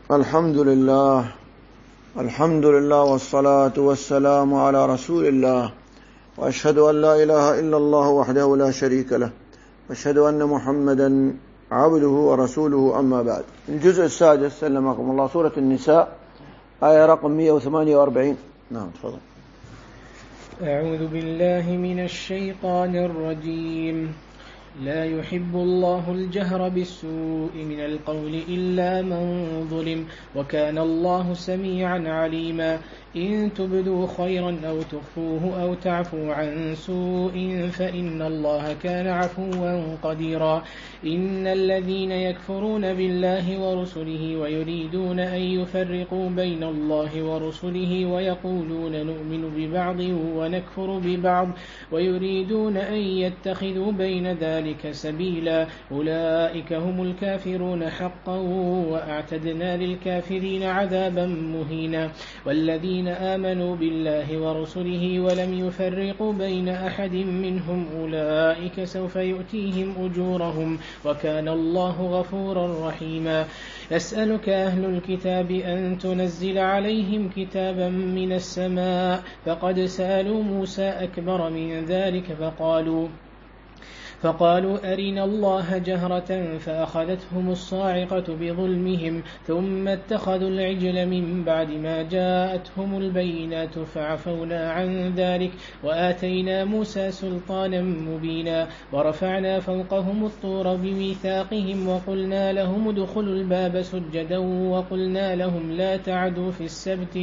الحمد لله والصلاة والسلام على رسول الله، وأشهد أن لا إله إلا الله وحده لا شريك له، وأشهد أن محمدا عبده ورسوله. أما بعد، الجزء السادس سلمكم الله، سورة النساء، آية رقم 148. نعم تفضل. أعوذ بالله من الشيطان الرجيم. لا يحب الله الجهر بالسوء من القول إلا من ظلم، وكان الله سميعا عليما. إن تبدوا خيرا أو تخفوه أو تعفوا عن سوء فإن الله كان عفوا قديرا. إن الذين يكفرون بالله ورسله ويريدون أن يفرقوا بين الله ورسله ويقولون نؤمن ببعض ونكفر ببعض ويريدون أن يتخذوا بين ذلك سبيلا، أولئك هم الكافرون حقا، وأعتدنا للكافرين عذابا مهينا. والذين آمنوا بالله ورسله ولم يفرقوا بين أحد منهم أولئك سوف يؤتيهم أجورهم، وكان الله غفورا رحيما. يسألك أهل الكتاب أن تنزل عليهم كتابا من السماء، فقد سألوا موسى أكبر من ذلك فقالوا أرنا الله جهرة فأخذتهم الصاعقة بظلمهم، ثم اتخذوا العجل من بعد ما جاءتهم البينات فعفونا عن ذلك وآتينا موسى سلطانا مبينا. ورفعنا فوقهم الطور بميثاقهم وقلنا لهم ادخلوا الباب سجدا وقلنا لهم لا تعدوا في السبت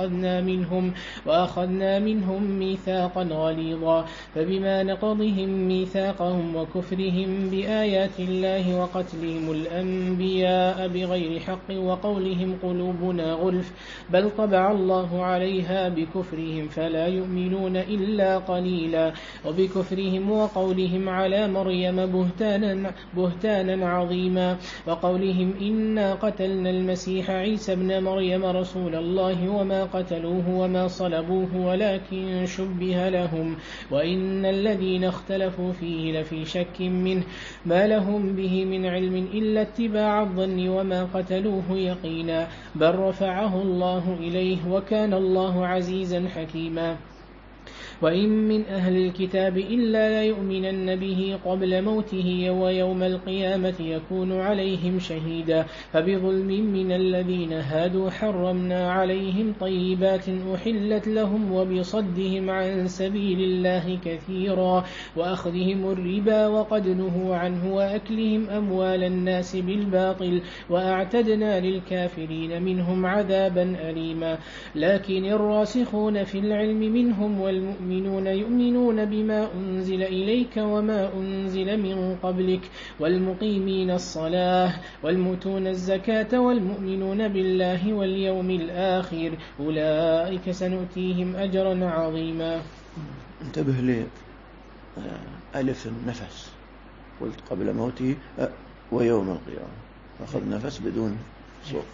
وأخذنا منهم ميثاقا غليظا. فبما نقضهم ميثاقهم وكفرهم بآيات الله وقتلهم الأنبياء بغير حق وقولهم قلوبنا غلف، بل طبع الله عليها بكفرهم فلا يؤمنون إلا قليلا. وبكفرهم وقولهم على مريم بهتانا عظيما، وقولهم إنا قتلنا المسيح عيسى ابن مريم رسول الله وما قتلوه وما صلبوه ولكن شبه لهم، وإن الذين اختلفوا فيه لفي شك منه ما لهم به من علم إلا اتباع الظن وما قتلوه يقينا، بل رفعه الله إليه وكان الله عزيزا حكيما. وإن من أهل الكتاب إلا ليؤمنن به قبل موته ويوم القيامة يكون عليهم شهيدا. فبظلم من الذين هادوا حرمنا عليهم طيبات أحلت لهم وبصدهم عن سبيل الله كثيرا وأخذهم الربا وقد نهوا عنه وأكلهم أموال الناس بالباطل، وأعتدنا للكافرين منهم عذابا أليما. لكن الراسخون في العلم منهم والمؤمنون يؤمنون بما أنزل إليك وما أنزل من قبلك والمقيمين الصلاة والمؤتون الزكاة والمؤمنون بالله واليوم الآخر أولئك سنؤتيهم أجرا عظيما. انتبه لي ألف النفس، قلت قبل موته ويوم القيامة، أخذ نفس بدون صوت.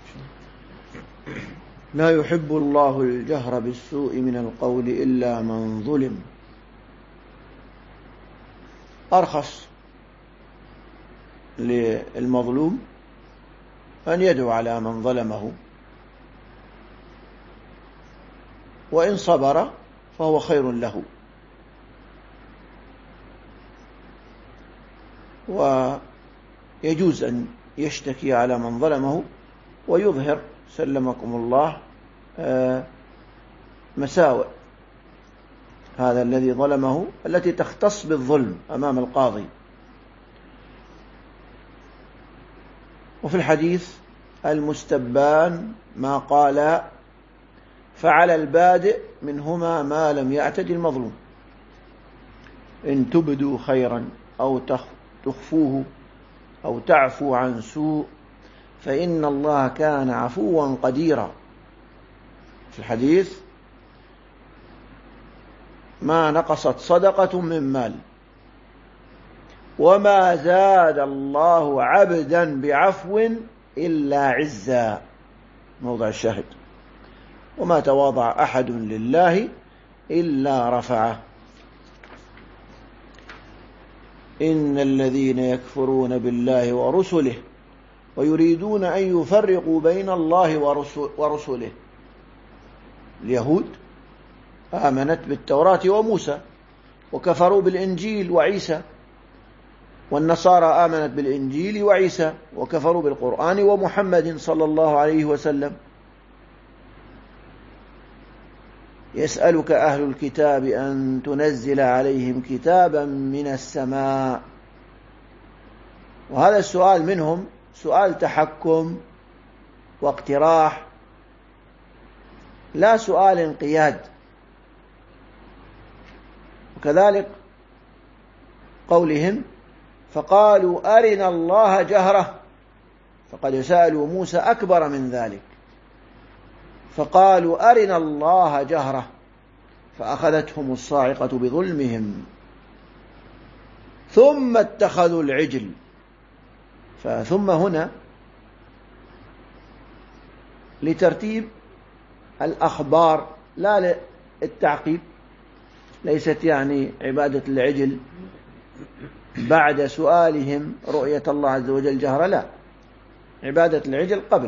لا يحب الله الجهر بالسوء من القول إلا من ظلم. أرخص للمظلوم أن يدعو على من ظلمه، وإن صبر فهو خير له. ويجوز أن يشتكي على من ظلمه ويظهر سلمكم الله مساوئ هذا الذي ظلمه التي تختص بالظلم أمام القاضي. وفي الحديث المستبان ما قال فعلى البادئ منهما ما لم يعتد المظلوم. إن تبدوا خيرا أو تخفوه أو تعفو عن سوء فإن الله كان عفوا قديرا. في الحديث ما نقصت صدقة من مال وما زاد الله عبدا بعفو إلا عزا، موضع الشاهد. وما تواضع أحد لله إلا رفعه. إن الذين يكفرون بالله ورسله ويريدون أن يفرقوا بين الله ورسله. اليهود آمنت بالتوراة وموسى وكفروا بالإنجيل وعيسى، والنصارى آمنت بالإنجيل وعيسى وكفروا بالقرآن ومحمد صلى الله عليه وسلم. يسألك أهل الكتاب أن تنزل عليهم كتابا من السماء، وهذا السؤال منهم سؤال تحكم واقتراح، لا سؤال انقياد. وكذلك قولهم فقالوا أرنا الله جهرة، فقد سألوا موسى أكبر من ذلك، فقالوا أرنا الله جهرة فأخذتهم الصاعقة بظلمهم ثم اتخذوا العجل. فثم هنا لترتيب الأخبار لا للتعقيب، ليست يعني عبادة العجل بعد سؤالهم رؤية الله عز وجل جهرة، لا، عبادة العجل قبل،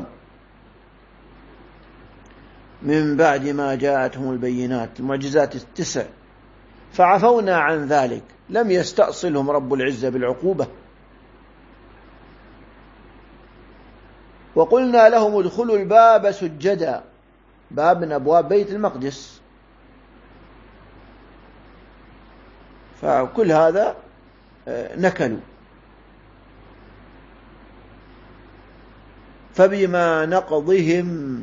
من بعد ما جاءتهم البينات، المعجزات 9، فعفونا عن ذلك، لم يستأصلهم رب العزة بالعقوبة. وقلنا لهم ادخلوا الباب سجدا، باب من أبواب بيت المقدس، فكل هذا نكلوا. فبما نقضهم،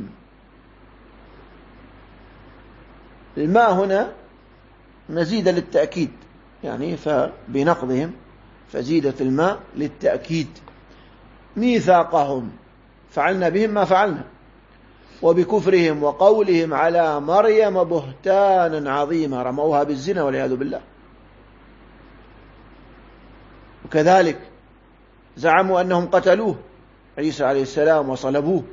الماء هنا مزيدة للتأكيد، يعني فبنقضهم فزيدة الماء للتأكيد، ميثاقهم فعلنا بهم ما فعلنا، وبكفرهم وقولهم على مريم بهتانا عظيما، رموها بالزنا والعياذ بالله. وكذلك زعموا أنهم قتلوه عيسى عليه السلام وصلبوه.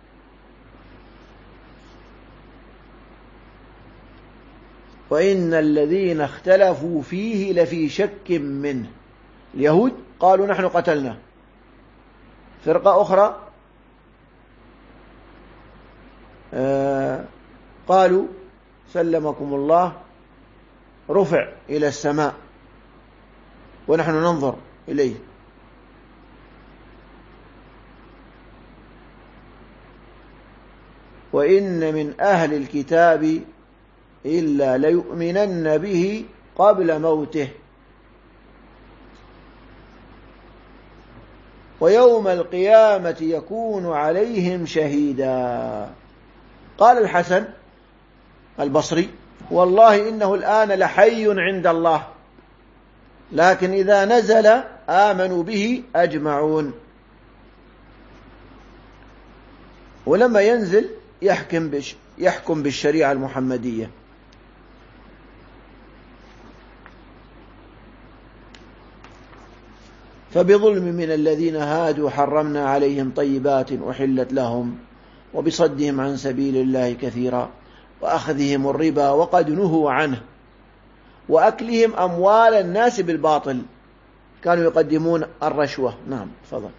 وإن الذين اختلفوا فيه لفي شك منه. اليهود قالوا نحن قتلنا، فرقة أخرى قالوا سلمكم الله رفع إلى السماء ونحن ننظر إليه. وإن من أهل الكتاب إلا ليؤمنن به قبل موته ويوم القيامة يكون عليهم شهيدا. قال الحسن البصري والله إنه الآن لحي عند الله، لكن إذا نزل آمنوا به أجمعون، ولما ينزل يحكم بالشريعة المحمدية. فبظلم من الذين هادوا حرمنا عليهم طيبات أحلت لهم وبصدهم عن سبيل الله كثيرا وأخذهم الربا وقد نهوا عنه وأكلهم أموال الناس بالباطل، كانوا يقدمون الرشوة. نعم تفضل.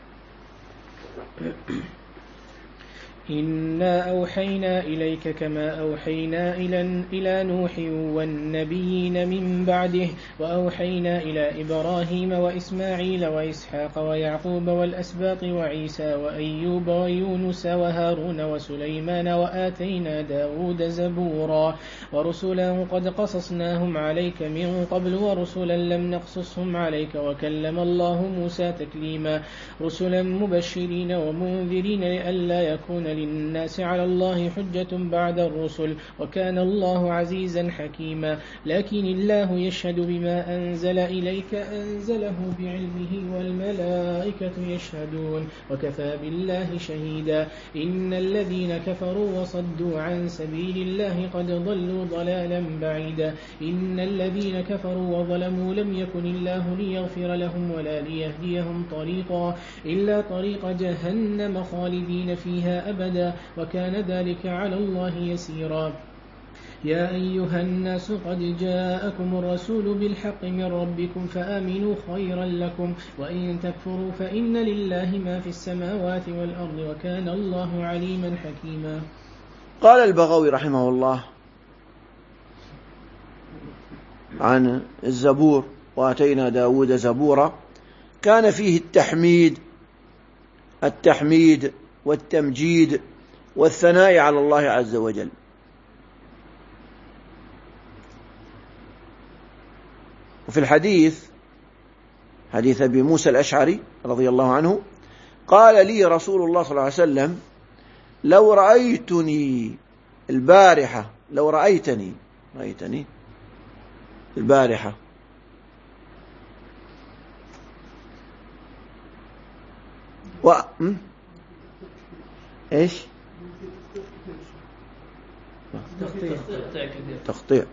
إنا أوحينا إليك كما أوحينا إلى نوح والنبيين من بعده، وأوحينا إلى إبراهيم وإسماعيل وإسحاق ويعقوب والأسباط وعيسى وأيوب ويونس وهارون وسليمان وآتينا داود زبورا، ورسلا قد قصصناهم عليك من قبل ورسلا لم نقصصهم عليك، وكلم الله موسى تكليما، رسلا مبشرين ومنذرين لئلا يكون للناس على الله حجة بعد الرسل، وكان الله عزيزا حكيما. لكن الله يشهد بما أنزل إليك أنزله بعلمه والملائكة يشهدون وكفى بالله شهيدا. إن الذين كفروا وصدوا عن سبيل الله قد ضلوا ضلالا بعيدا. إن الذين كفروا وظلموا لم يكن الله ليغفر لهم ولا ليهديهم طريقا إلا طريق جهنم خالدين فيها أبدا، وكان ذلك على الله يسيرا. يا أيها الناس قد جاءكم الرسول بالحق من ربكم فآمنوا خيرا لكم وإن تكفروا فإن لله ما في السماوات والأرض وكان الله عليما حكيما. قال البغوي رحمه الله عن الزبور: وآتينا داود زبورا، كان فيه التحميد والتمجيد والثناء على الله عز وجل. وفي الحديث، حديث أبي موسى الأشعري رضي الله عنه، قال لي رسول الله صلى الله عليه وسلم: لو رأيتني البارحة، لو رأيتني البارحة إيش؟ تقطيع.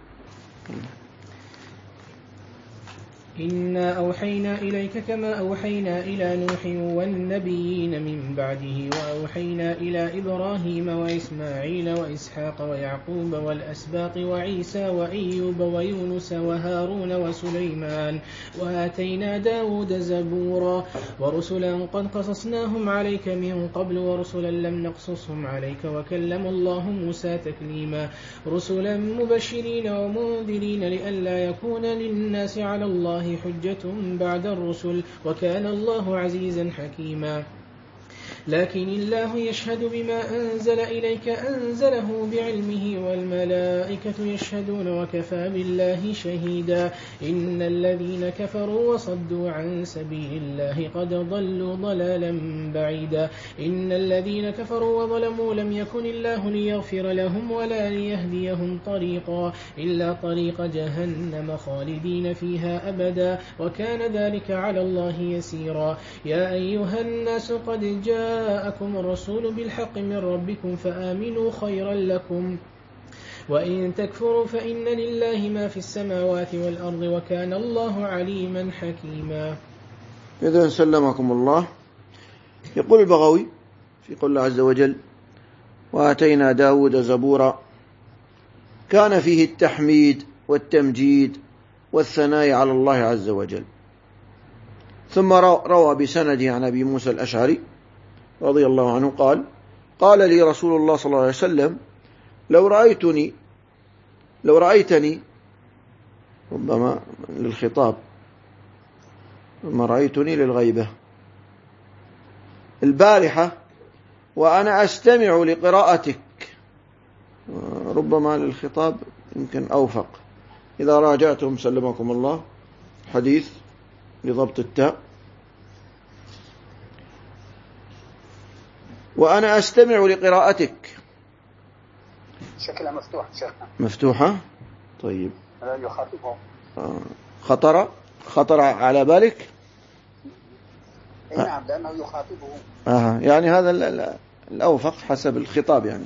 إنا أوحينا إليك كما أوحينا إلى نوح والنبيين من بعده وأوحينا إلى إبراهيم وإسماعيل وإسحاق ويعقوب والأسباط وعيسى وأيوب ويونس وهارون وسليمان وآتينا داود زبورا ورسلا قد قصصناهم عليك من قبل ورسلا لم نقصصهم عليك وكلم الله موسى تكليما رسلا مبشرين ومنذرين لئلا يكون للناس على الله حجة بعد الرسل وكان الله عزيزا حكيما. لكن الله يشهد بما أنزل إليك أنزله بعلمه والملائكة يشهدون وكفى بالله شهيدا. إن الذين كفروا وصدوا عن سبيل الله قد ضلوا ضلالا بعيدا. إن الذين كفروا وظلموا لم يكن الله ليغفر لهم ولا ليهديهم طريقا إلا طريق جهنم خالدين فيها أبدا وكان ذلك على الله يسيرا. يا أيها الناس قد جاءكم الرسول بالحق من ربكم فآمنوا خيرا لكم وإن تكفروا فإن لله ما في السماوات والأرض وكان الله عليما حكيما. إذن سلمكم الله. يقول البغوي في قول الله عز وجل: وآتينا داود زبورا، كان فيه التحميد والتمجيد والثناء على الله عز وجل. ثم روى بسنده عن أبي موسى الأشعري رضي الله عنه قال: قال لي رسول الله صلى الله عليه وسلم: لو رأيتني ربما للخطاب، ثم رأيتني للغيبة، البارحة وأنا أستمع لقراءتك، ربما للخطاب يمكن أوفق. إذا راجعتم سلمكم الله حديث لضبط التاء: وأنا أستمع لقراءتك. شكلها مفتوحة مفتوحة. طيب. لا يخاطبهم. خطر على بالك؟ نعم، لأنه يخاطبهم. يعني هذا الأوفق حسب الخطاب يعني.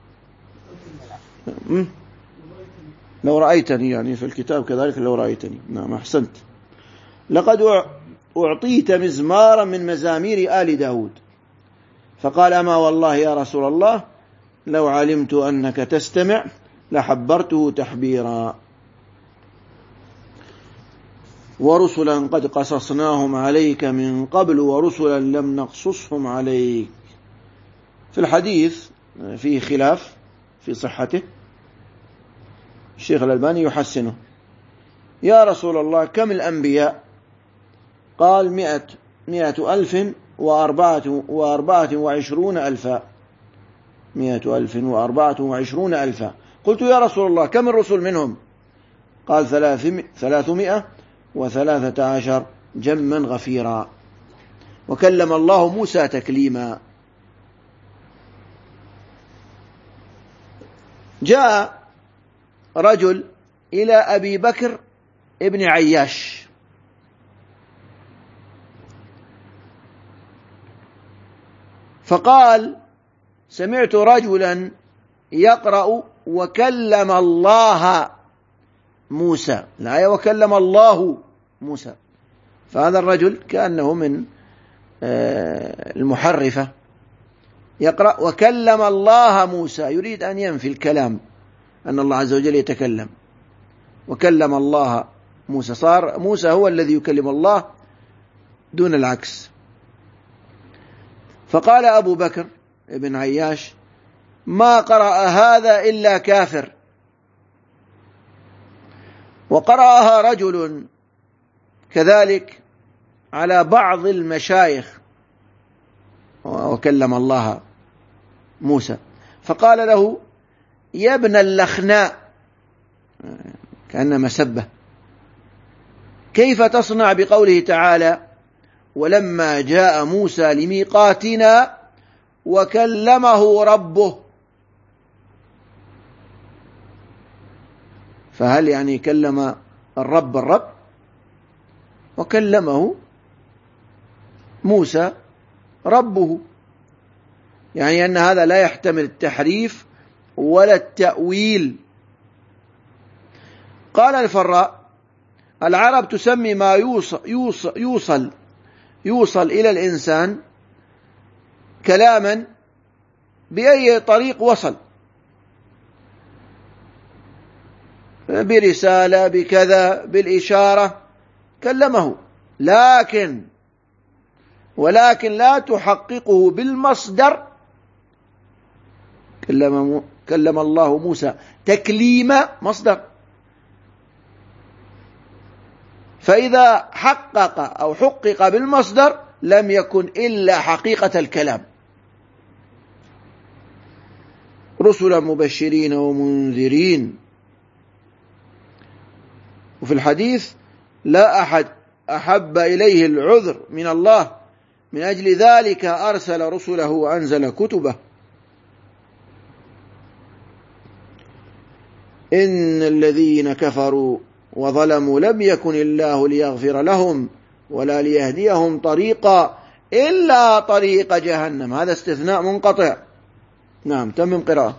لو رأيتني يعني في الكتاب كذلك، لو رأيتني. نعم، أحسنت. لقد أعطيت مزمارا من مزامير آل داود، فقال: أما والله يا رسول الله لو علمت أنك تستمع لحبرته تحبيرا. ورسلا قد قصصناهم عليك من قبل ورسلا لم نقصصهم عليك. في الحديث فيه خلاف في صحته، الشيخ الألباني يحسنه. يا رسول الله كم الأنبياء؟ قال: 124,000. 124,000. قلت: يا رسول الله كم الرسل منهم؟ قال: 313 جما غفيرا. وكلم الله موسى تكليما. جاء رجل إلى أبي بكر ابن عياش فقال: سمعت رجلا يقرأ وكلم الله موسى، الآية وكلم الله موسى. فهذا الرجل كأنه من المحرفة، يقرأ وكلم الله موسى، يريد أن ينفي الكلام أن الله عز وجل يتكلم، وكلم الله موسى، صار موسى هو الذي يكلم الله دون العكس. فقال أبو بكر ابن عياش: ما قرأ هذا إلا كافر. وقرأها رجل كذلك على بعض المشايخ، وكلم الله موسى، فقال له: يا ابن اللخناء، كأن مسبة، كيف تصنع بقوله تعالى: ولما جاء موسى لميقاتنا وكلمه ربه؟ فهل يعني كلم الرب وكلمه موسى ربه؟ يعني أن هذا لا يحتمل التحريف ولا التأويل. قال الفراء: العرب تسمي ما يوصل إلى الإنسان كلاما بأي طريق وصل، برسالة، بكذا، بالإشارة، كلمه، ولكن لا تحققه بالمصدر. كلم الله موسى تكليم مصدر، فإذا حقق أو حقق بالمصدر لم يكن إلا حقيقة الكلام. رسلا مبشرين ومنذرين. وفي الحديث: لا أحد أحب إليه العذر من الله، من أجل ذلك أرسل رسله وأنزل كتبه. إن الذين كفروا وظلموا لم يكن الله ليغفر لهم ولا ليهديهم طريقا إلا طريق جهنم. هذا استثناء منقطع. نعم، تمم قراءة.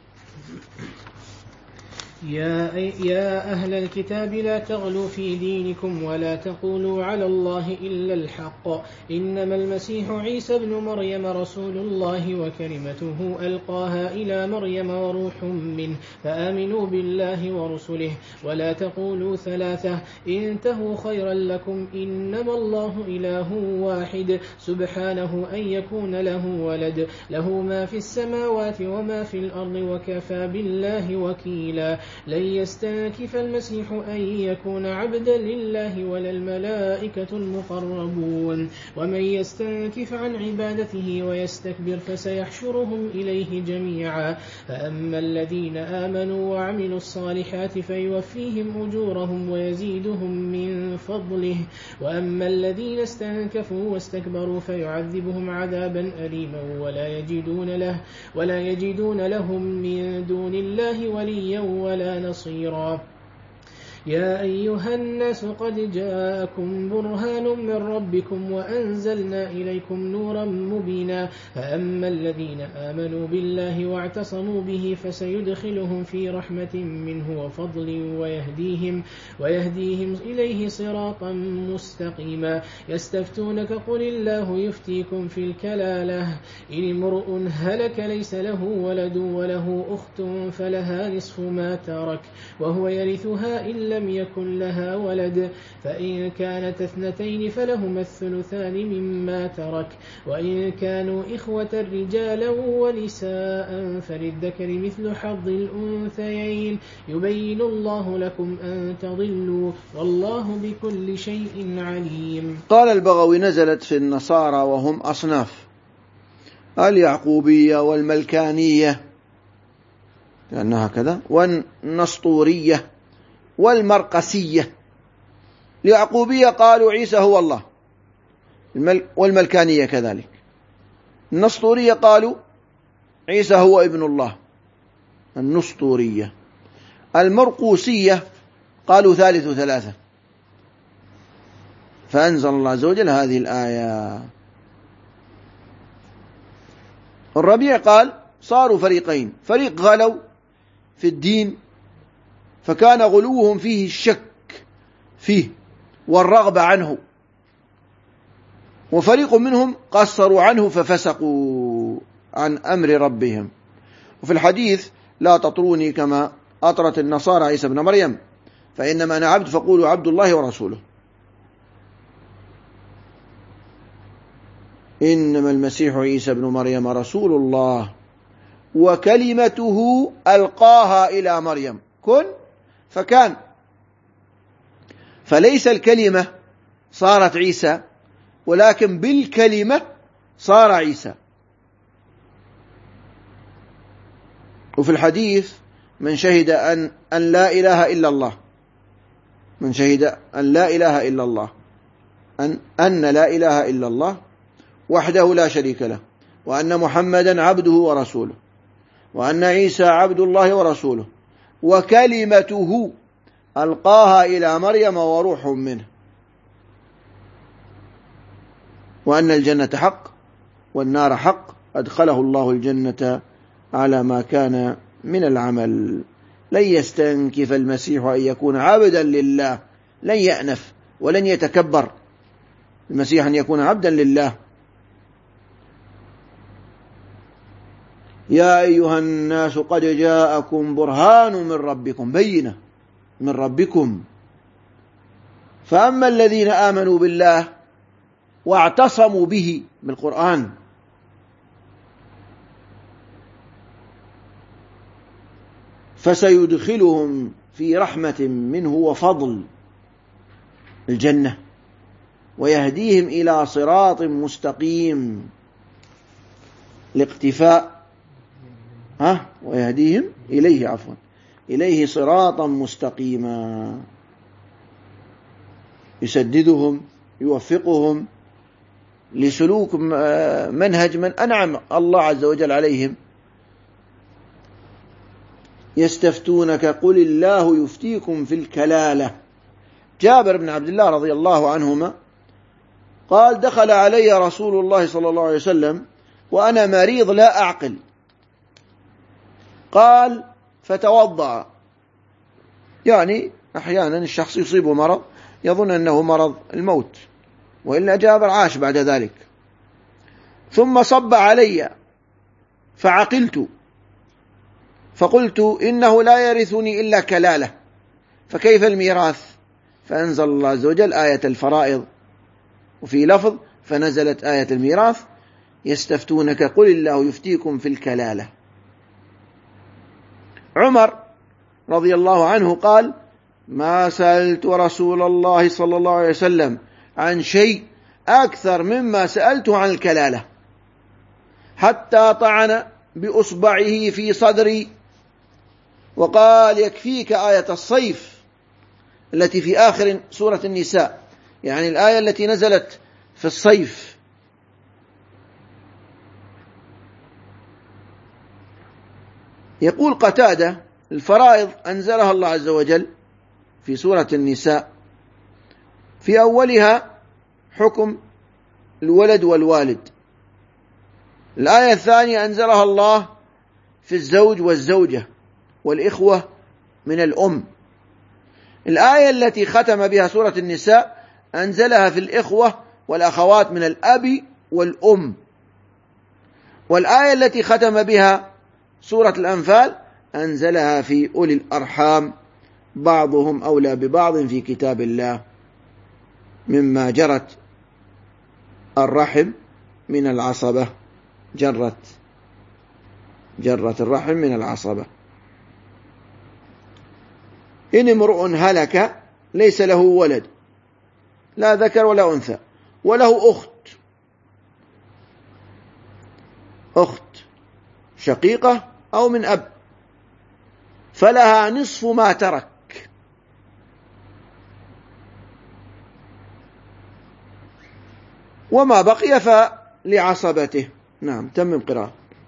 يا أهل الكتاب لا تغلوا في دينكم ولا تقولوا على الله إلا الحق، إنما المسيح عيسى ابن مريم رسول الله وكلمته ألقاها إلى مريم وروح منه، فآمنوا بالله ورسله ولا تقولوا ثلاثة، انتهوا خيرا لكم، إنما الله إله واحد سبحانه أن يكون له ولد، له ما في السماوات وما في الأرض وكفى بالله وكيلا. لن يستنكف المسيح أن يكون عبدا لله ولا الملائكة المقربون، ومن يستنكف عن عبادته ويستكبر فسيحشرهم إليه جميعا. فأما الذين آمنوا وعملوا الصالحات فيوفيهم أجورهم ويزيدهم من فضله، وأما الذين استنكفوا واستكبروا فيعذبهم عذابا أليما ولا يجدون لهم من دون الله وليا ولا نصيرا. يا أيها الناس قد جاءكم برهان من ربكم وأنزلنا إليكم نورا مبينا. فأما الذين آمنوا بالله واعتصموا به فسيدخلهم في رحمة منه وفضل ويهديهم إليه صراطا مستقيما. يستفتونك قل الله يفتيكم في الكلالة، إن امرؤ هلك ليس له ولد وله أخت فلها نصف ما ترك وهو يرثها إن لم يكن لها ولد، فإن كانت اثنتين فلهما الثلثان مما ترك، وإن كانوا إخوة رجالا ونساء فللذكر مثل حظ الأنثيين، يبين الله لكم أن تضلوا والله بكل شيء عليم. قال البغوي: نزلت في النصارى وهم أصناف: اليعقوبية والملكانية لأنها كذا، والنسطورية والمرقسية. اليعقوبية قالوا عيسى هو الله، والملكانية كذلك. النسطورية قالوا عيسى هو ابن الله، النسطورية. المرقوسية قالوا ثالث ثلاثة. فأنزل الله عز وجل هذه الآية. الربيع قال: صاروا فريقين، فريق غلوا في الدين فكان غلوهم فيه الشك فيه والرغبة عنه، وفريق منهم قصروا عنه ففسقوا عن أمر ربهم. وفي الحديث: لا تطروني كما أطرت النصارى عيسى بن مريم فإنما أنا عبد فقولوا عبد الله ورسوله. إنما المسيح عيسى بن مريم رسول الله وكلمته ألقاها إلى مريم كن فكان. فليس الكلمة صارت عيسى، ولكن بالكلمة صار عيسى. وفي الحديث من شهد أن لا إله إلا الله، من شهد أن لا إله إلا الله، أن لا إله إلا الله وحده لا شريك له، وأن محمدا عبده ورسوله، وأن عيسى عبد الله ورسوله، وكلمته ألقاها إلى مريم وروح منه، وأن الجنة حق والنار حق أدخله الله الجنة على ما كان من العمل. لن يستنكف المسيح أن يكون عبدا لله، لن يأنف ولن يتكبر المسيح أن يكون عبدا لله. يا أيها الناس قد جاءكم برهان من ربكم، بينة من ربكم، فأما الذين آمنوا بالله واعتصموا به بالقرآن فسيدخلهم في رحمة منه وفضل الجنة ويهديهم إلى صراط مستقيم لاقتفاء ويهديهم إليه إليه صراطا مستقيما يسددهم يوفقهم لسلوك منهج من أنعم الله عز وجل عليهم. يستفتونك قل الله يفتيكم في الكلالة. جابر بن عبد الله رضي الله عنهما قال دخل علي رسول الله صلى الله عليه وسلم وأنا مريض لا أعقل، قال فتوضأ. يعني أحيانا الشخص يصيبه مرض يظن أنه مرض الموت، وإلا جابر عاش بعد ذلك. ثم صب علي فعقلت فقلت إنه لا يرثني إلا كلالة، فكيف الميراث؟ فأنزل الله عز وجل آية الفرائض، وفي لفظ فنزلت آية الميراث يستفتونك قل الله يفتيكم في الكلالة. عمر رضي الله عنه قال ما سألت رسول الله صلى الله عليه وسلم عن شيء أكثر مما سألته عن الكلالة، حتى طعن بأصبعه في صدري وقال يكفيك آية الصيف التي في آخر سورة النساء، يعني الآية التي نزلت في الصيف. يقول قتادة الفرائض أنزلها الله عز وجل في سورة النساء، في أولها حكم الولد والوالد. الآية الثانية أنزلها الله في الزوج والزوجة والإخوة من الأم. الآية التي ختم بها سورة النساء أنزلها في الإخوة والأخوات من الأب والأم. والآية التي ختم بها سورة الأنفال أنزلها في أولي الأرحام بعضهم أولى ببعض في كتاب الله، مما جرت الرحم من العصبة، جرت الرحم من العصبة. إن امرؤ هلك ليس له ولد لا ذكر ولا أنثى وله أخت شقيقة أو من أب، فلها نصف ما ترك، وما بقي فلعصبته. نعم تمم قراءة.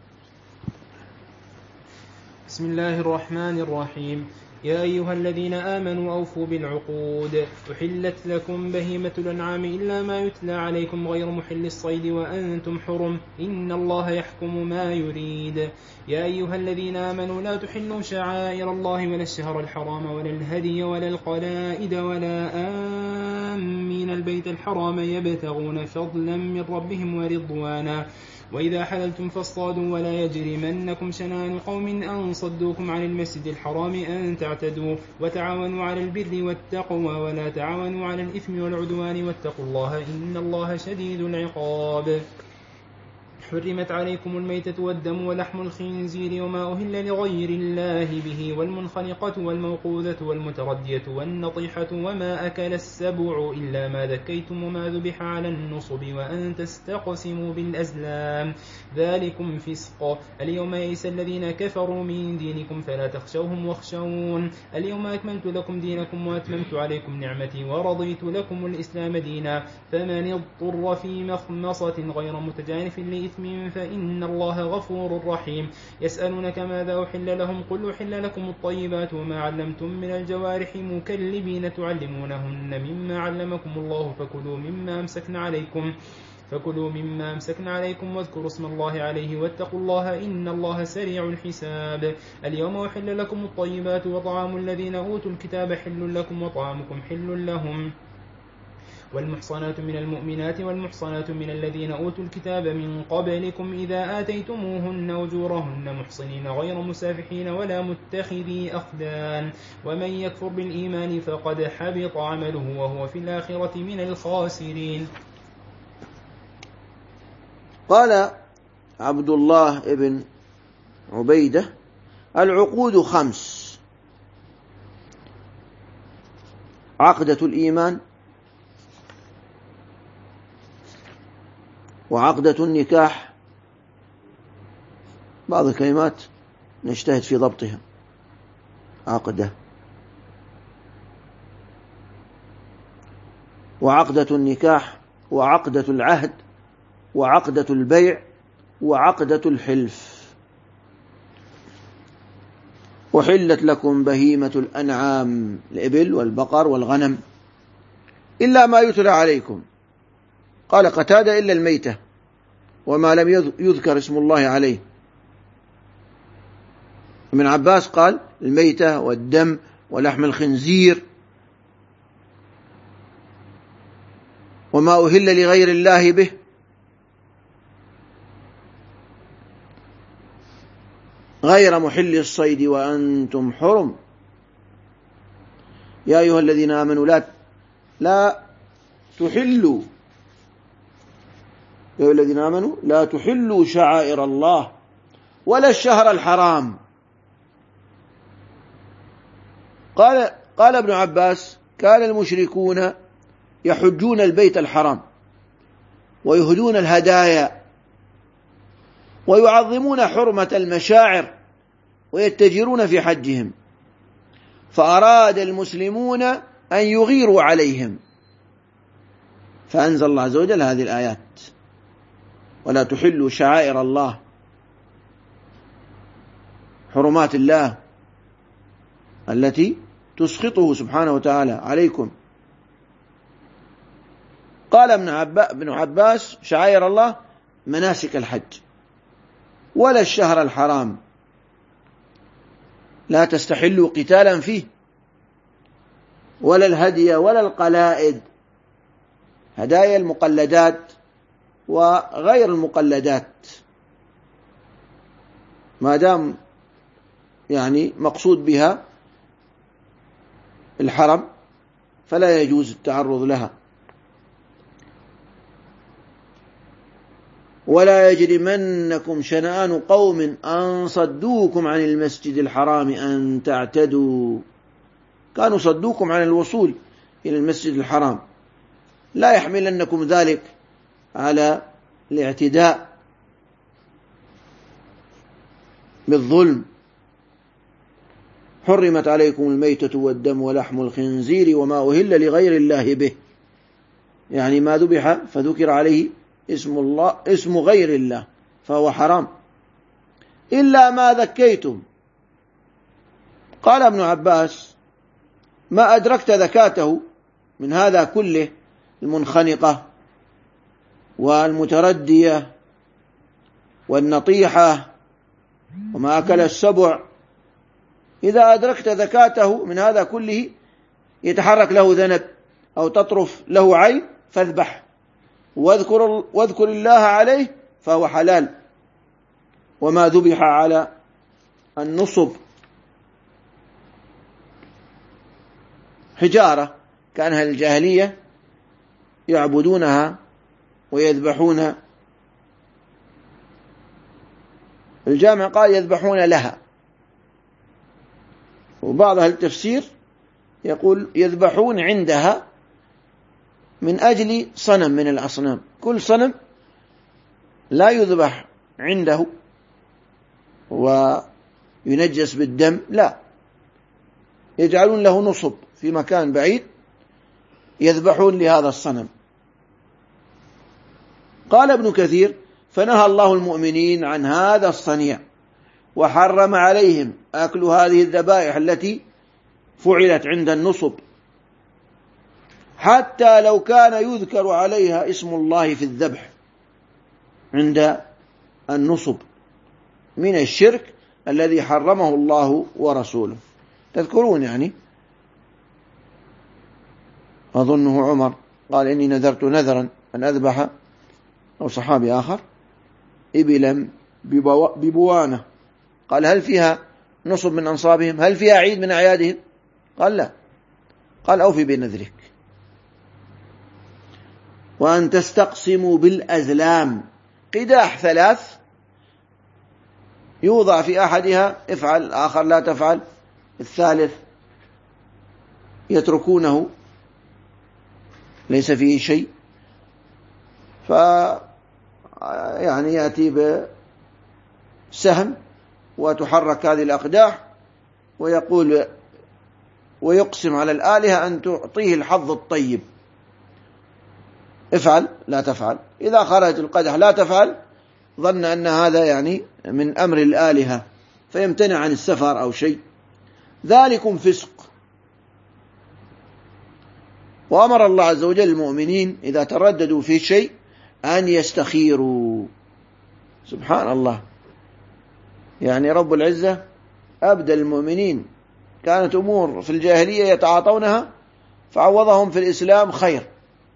بسم الله الرحمن الرحيم. يا أيها الذين آمنوا أوفوا بالعقود، أحلت لكم بهيمة الأنعام إلا ما يتلى عليكم غير محل الصيد وأنتم حرم، إن الله يحكم ما يريد. يا أيها الذين آمنوا لا تحلوا شعائر الله ولا الشهر الحرام ولا الهدي ولا القلائد ولا آمين البيت الحرام يبتغون فضلا من ربهم ورضوانا، وإذا حللتم فاصطادوا ولا يجرمنكم شنآن قوم أن صدوكم عن المسجد الحرام أن تعتدوا وتعاونوا على البر والتقوى ولا تعاونوا على الإثم والعدوان واتقوا الله إن الله شديد العقاب. حرمت عليكم الميتة والدم ولحم الخنزير وما أهل لغير الله به والمنخنقة والموقوذة والمتردية والنطيحة وما أكل السبع إلا ما ذكيتم وما ذبح على النصب وأن تستقسموا بالأزلام ذلكم فسق. اليوم يئس الذين كفروا من دينكم فلا تخشوهم واخشون. اليوم أكملت لكم دينكم وأتممت عليكم نعمتي ورضيت لكم الإسلام دينا فمن اضطر في مخمصة غير متجانف لإثم فإن الله غفور رحيم. يسألونك ماذا أحل لهم قل أحل لكم الطيبات وما علمتم من الجوارح مكلبين تعلمونهن مما علمكم الله فكلوا مما أمسكن عليكم واذكروا اسم الله عليه واتقوا الله إن الله سريع الحساب. اليوم أحل لكم الطيبات وطعام الذين أوتوا الكتاب حل لكم وطعامكم حل لهم والمحصنات من المؤمنات والمحصنات من الذين أوتوا الكتاب من قبلكم إذا آتيتموهن أجورهن محصنين غير مسافحين ولا متخذي أخدان ومن يكفر بالإيمان فقد حبط عمله وهو في الآخرة من الخاسرين. قال عبد الله ابن عبيدة العقود 5: عقدة الإيمان وعقدة النكاح. بعض الكلمات نجتهد في ضبطها. عقدة وعقدة النكاح وعقدة العهد وعقدة البيع وعقدة الحلف. أحلت لكم بهيمة الأنعام الإبل والبقر والغنم إلا ما يتلى عليكم. قال قتادة إلا الميتة وما لم يذكر اسم الله عليه. ابن عباس قال الميتة والدم ولحم الخنزير وما أهل لغير الله به. غير محل الصيد وأنتم حرم. يا أيها الذين آمنوا لا تحلوا يا أيها الذين آمنوا لا تحلوا شعائر الله ولا الشهر الحرام. قال ابن عباس كان المشركون يحجون البيت الحرام ويهدون الهدايا ويعظمون حرمة المشاعر ويتجرون في حجهم، فأراد المسلمون أن يغيروا عليهم فأنزل الله عز وجل هذه الآيات: ولا تحلوا شعائر الله، حرمات الله التي تسخطه سبحانه وتعالى عليكم. قال ابن عباس شعائر الله مناسك الحج ولا الشهر الحرام، لا تستحلوا قتالا فيه ولا الهدي ولا القلائد، هدايا المقلدات وغير المقلدات، ما دام يعني مقصود بها الحرم فلا يجوز التعرض لها. ولا يجرمنكم شنآن قوم أن صدوكم عن المسجد الحرام أن تعتدوا. كانوا صدوكم عن الوصول إلى المسجد الحرام، لا يحملنكم ذلك على الاعتداء بالظلم. حرمت عليكم الميتة والدم ولحم الخنزير وما أهل لغير الله به، يعني ما ذبح فذكر عليه اسم غير الله فهو حرام، إلا ما ذكيتم. قال ابن عباس ما أدركت ذكاته من هذا كله، المنخنقة والمتردية والنطيحة وما أكل السبع، إذا أدركت ذكاته من هذا كله يتحرك له ذنب أو تطرف له عين فاذبح واذكر الله عليه فهو حلال. وما ذبح على النصب حجارة كان أهل الجاهلية يعبدونها ويذبحون. الجامع قال يذبحون لها، وبعض أهل التفسير يقول يذبحون عندها من أجل صنم من الأصنام. كل صنم لا يذبح عنده وينجس بالدم، لا، يجعلون له نصب في مكان بعيد يذبحون لهذا الصنم. قال ابن كثير: فنهى الله المؤمنين عن هذا الصنيع وحرم عليهم أكل هذه الذبائح التي فعلت عند النصب، حتى لو كان يذكر عليها اسم الله في الذبح عند النصب من الشرك الذي حرمه الله ورسوله. تذكرون يعني أظنه عمر قال: إني نذرت نذرا أن أذبح، أو صحابي آخر، إبلا ببوانة. قال: هل فيها نصب من أنصابهم؟ هل فيها عيد من أعيادهم؟ قال: لا. قال: أوفي بنذرك. وأن تستقسموا بالأزلام، قداح 3 يوضع في أحدها افعل، الآخر لا تفعل، الثالث يتركونه ليس فيه شيء. يعني يأتي بسهم وتحرك هذه الأقداح ويقول ويقسم على الآلهة أن تعطيه الحظ الطيب، افعل لا تفعل. إذا خرج القدح لا تفعل ظن أن هذا يعني من أمر الآلهة فيمتنع عن السفر أو شيء. ذلكم فسق. وأمر الله عز وجل المؤمنين إذا ترددوا في شيء أن يستخيروا. سبحان الله، يعني رب العزة أبدى المؤمنين كانت أمور في الجاهلية يتعاطونها فعوضهم في الإسلام خير.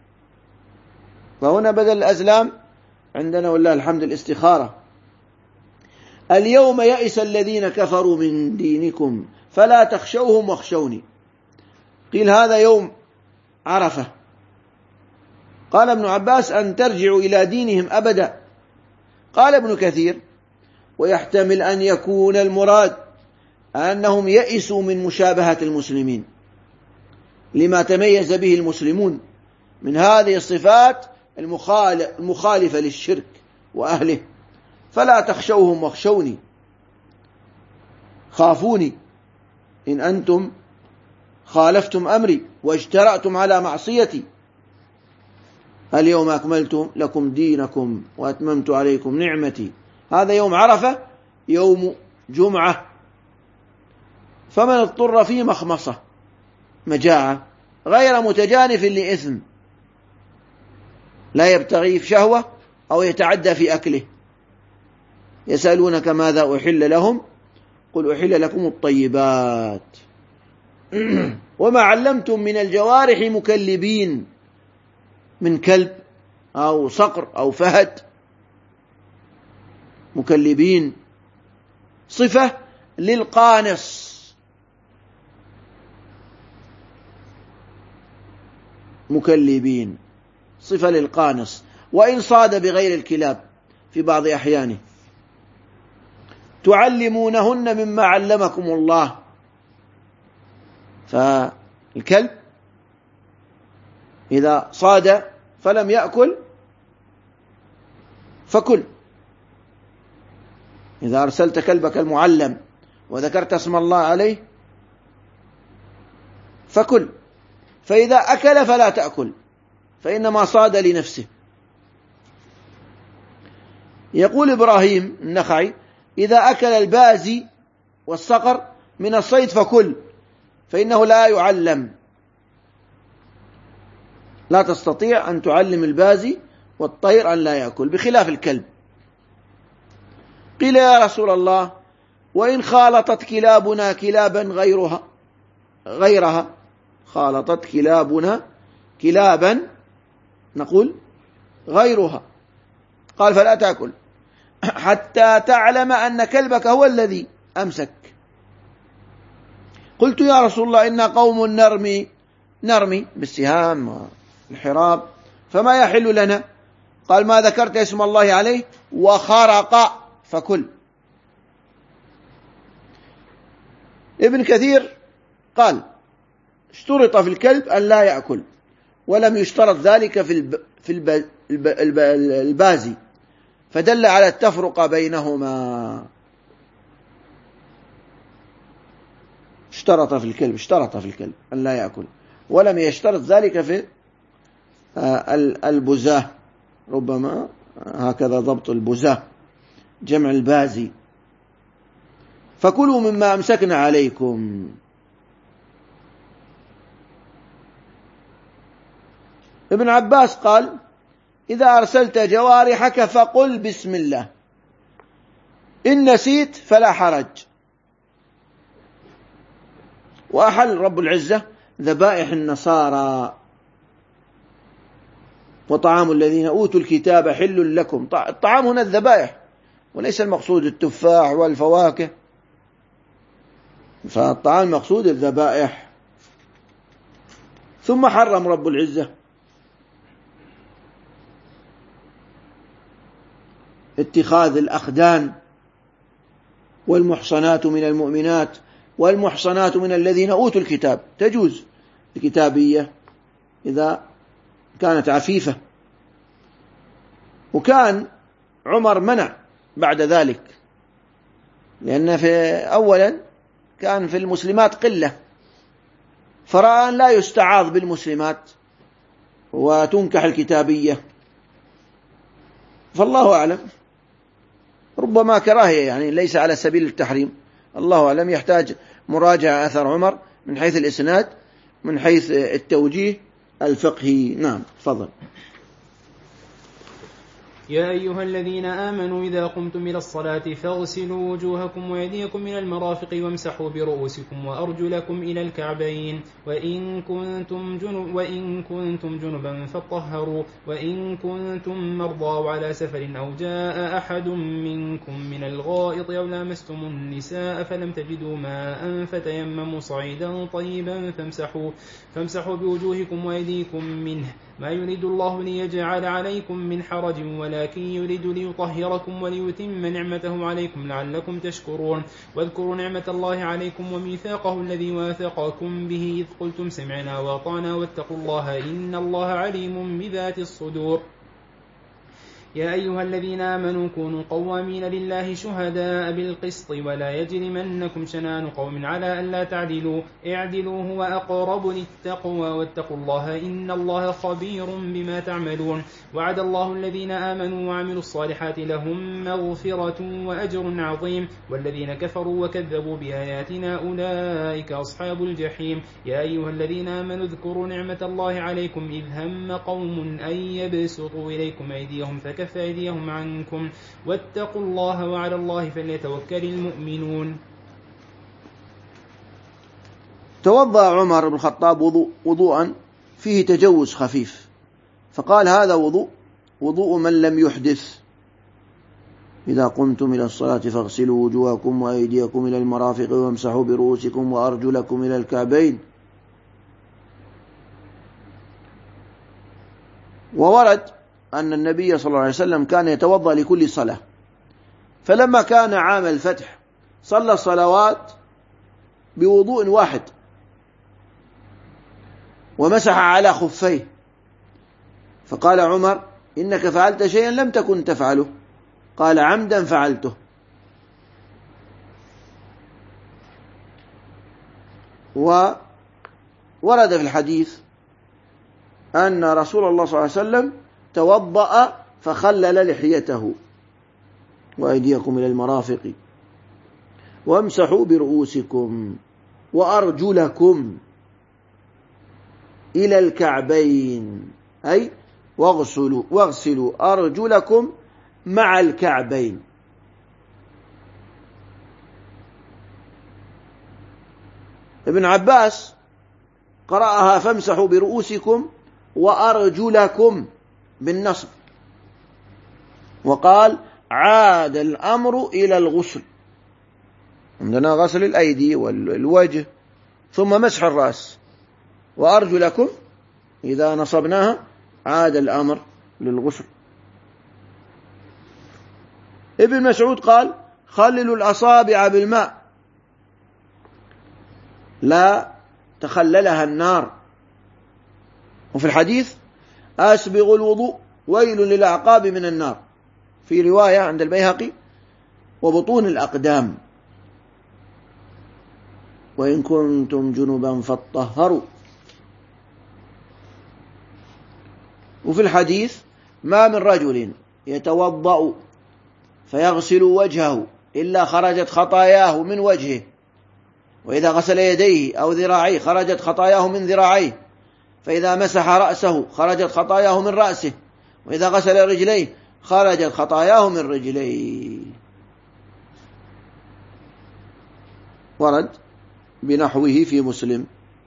فهنا بدل الأزلام عندنا والله الحمد الاستخارة. اليوم يئس الذين كفروا من دينكم فلا تخشوهم واخشوني. قيل هذا يوم عرفة. قال ابن عباس: أن ترجعوا إلى دينهم أبدا. قال ابن كثير: ويحتمل أن يكون المراد أنهم يئسوا من مشابهة المسلمين لما تميز به المسلمون من هذه الصفات المخالفة للشرك وأهله، فلا تخشوهم واخشوني، خافوني إن أنتم خالفتم أمري واجترأتم على معصيتي. اليوم أكملت لكم دينكم وأتممت عليكم نعمتي. هذا يوم عرفة، يوم جمعة. فمن اضطر في مخمصة مجاعة غير متجانف لإثم، لا يبتغي شهوة أو يتعدى في أكله. يسألونك ماذا أحل لهم؟ قل أحل لكم الطيبات وما علمتم من الجوارح مكلبين، من كلب أو صقر أو فهد، مكلبين صفة للقانص، مكلبين صفة للقانص، وإن صاد بغير الكلاب في بعض أحيانه. تعلمونهن مما علمكم الله. فالكلب إذا صاد فلم يأكل فكل. إذا أرسلت كلبك المعلم وذكرت اسم الله عليه فكل، فإذا أكل فلا تأكل فإنما صاد لنفسه. يقول إبراهيم النخعي: إذا أكل البازي والصقر من الصيد فكل، فإنه لا يعلم. لا تستطيع أن تعلم البازي والطير أن لا يأكل، بخلاف الكلب. قيل: يا رسول الله، وإن خالطت كلابنا كلابا غيرها، خالطت كلابنا كلابا نقول غيرها، قال: فلا تأكل. حتى تعلم أن كلبك هو الذي أمسك. قلت يا رسول الله إنا قوم نرمي بالسهام والحراب فما يحل لنا؟ قال ما ذكرت اسم الله عليه وخرق فكل. ابن كثير قال اشترط في الكلب أن لا يأكل، ولم يشترط ذلك في البازي، فدل على التفرقة بينهما. اشترط في الكلب أن لا يأكل، ولم يشترط ذلك في البزاه، ربما هكذا ضبط البزاه جمع البازي. فكلوا مما أمسكنا عليكم. ابن عباس قال إذا أرسلت جوارحك فقل بسم الله، إن نسيت فلا حرج. وأحل رب العزة ذبائح النصارى وطعام الذين أوتوا الكتاب حل لكم. الطعام هنا الذبائح، وليس المقصود التفاح والفواكه، فالطعام المقصود الذبائح. ثم حرم رب العزة اتخاذ الأخدان، والمحصنات من المؤمنات والمحصنات من الذين أوتوا الكتاب، تجوز الكتابية إذا كانت عفيفة. وكان عمر منع بعد ذلك، لأن أولا كان في المسلمات قلة، فرأى أن لا يستعاض بالمسلمات وتنكح الكتابية، فالله أعلم، ربما كراهية يعني ليس على سبيل التحريم، الله أعلم، يحتاج مراجعة أثر عمر من حيث الإسناد من حيث التوجيه الفقهي. نعم، تفضل. يا أيها الذين آمنوا إذا قمتم إلى الصلاة فاغسلوا وجوهكم وأيديكم إلى المرافق وامسحوا برؤوسكم وأرجلكم إلى الكعبين، وإن كنتم جنبا فاطهروا، وإن كنتم مرضى وعلى سفر أو جاء أحد منكم من الغائط أو لامستم النساء فلم تجدوا ماء فتيمموا صعيدا طيبا فامسحوا بوجوهكم وأيديكم منه، ما يريد الله ليجعل عليكم من حرج ولكن يريد ليطهركم وليتم نعمته عليكم لعلكم تشكرون. واذكروا نعمة الله عليكم وميثاقه الذي واثقكم به إذ قلتم سمعنا وأطعنا واتقوا الله إن الله عليم بذات الصدور. يا أيها الذين آمنوا كونوا قوامين لله شهداء بالقسط ولا يجرمنكم شنآن قوم على ألا تعدلوا اعدلوا هو أقرب للتقوى واتقوا الله إن الله خبير بما تعملون. وعد الله الذين آمنوا وعملوا الصالحات لهم مغفرة وأجر عظيم، والذين كفروا وكذبوا بآياتنا أولئك أصحاب الجحيم. يا أيها الذين آمنوا اذكروا نعمة الله عليكم إذ هم قوم أن يبسطوا إليكم أيديهم فكف أيديهم عنكم واتقوا الله وعلى الله فليتوكل المؤمنون. توضأ عمر بن الخطاب وضوءا فيه تجوز خفيف، فقال هذا وضوء من لم يحدث. إذا قمتم إلى الصلاة فاغسلوا وجوهكم وأيديكم إلى المرافق وامسحوا برؤوسكم وأرجلكم إلى الكعبين. وورد أن النبي صلى الله عليه وسلم كان يتوضأ لكل صلاة، فلما كان عام الفتح صلى الصلوات بوضوء واحد ومسح على خفيه، فقال عمر إنك فعلت شيئا لم تكن تفعله، قال عمدا فعلته. وورد في الحديث أن رسول الله صلى الله عليه وسلم توضأ فخلل لحيته وأيديكم إلى المرافق وامسحوا برؤوسكم وأرجلكم إلى الكعبين، أي واغسلوا أرجلكم مع الكعبين. ابن عباس قرأها فامسحوا برؤوسكم وأرجلكم بالنصب، وقال عاد الأمر إلى الغسل. عندنا غسل الأيدي والوجه ثم مسح الرأس وأرجلكم إذا نصبناها عاد الأمر للغسل. ابن مسعود قال خللوا الأصابع بالماء لا تخللها النار. وفي الحديث أسبغ الوضوء ويل للأعقاب من النار، في رواية عند البيهقي وبطون الأقدام، وإن كنتم جنبا فاطهروا. وفي الحديث ما من رجل يتوضأ فيغسل وجهه إلا خرجت خطاياه من وجهه، وإذا غسل يديه أو ذراعيه خرجت خطاياه من ذراعيه، فإذا مسح رأسه خرجت خطاياه من رأسه، وإذا غسل رجليه خرجت خطاياه من رجليه. ورد بنحوه في مسلم.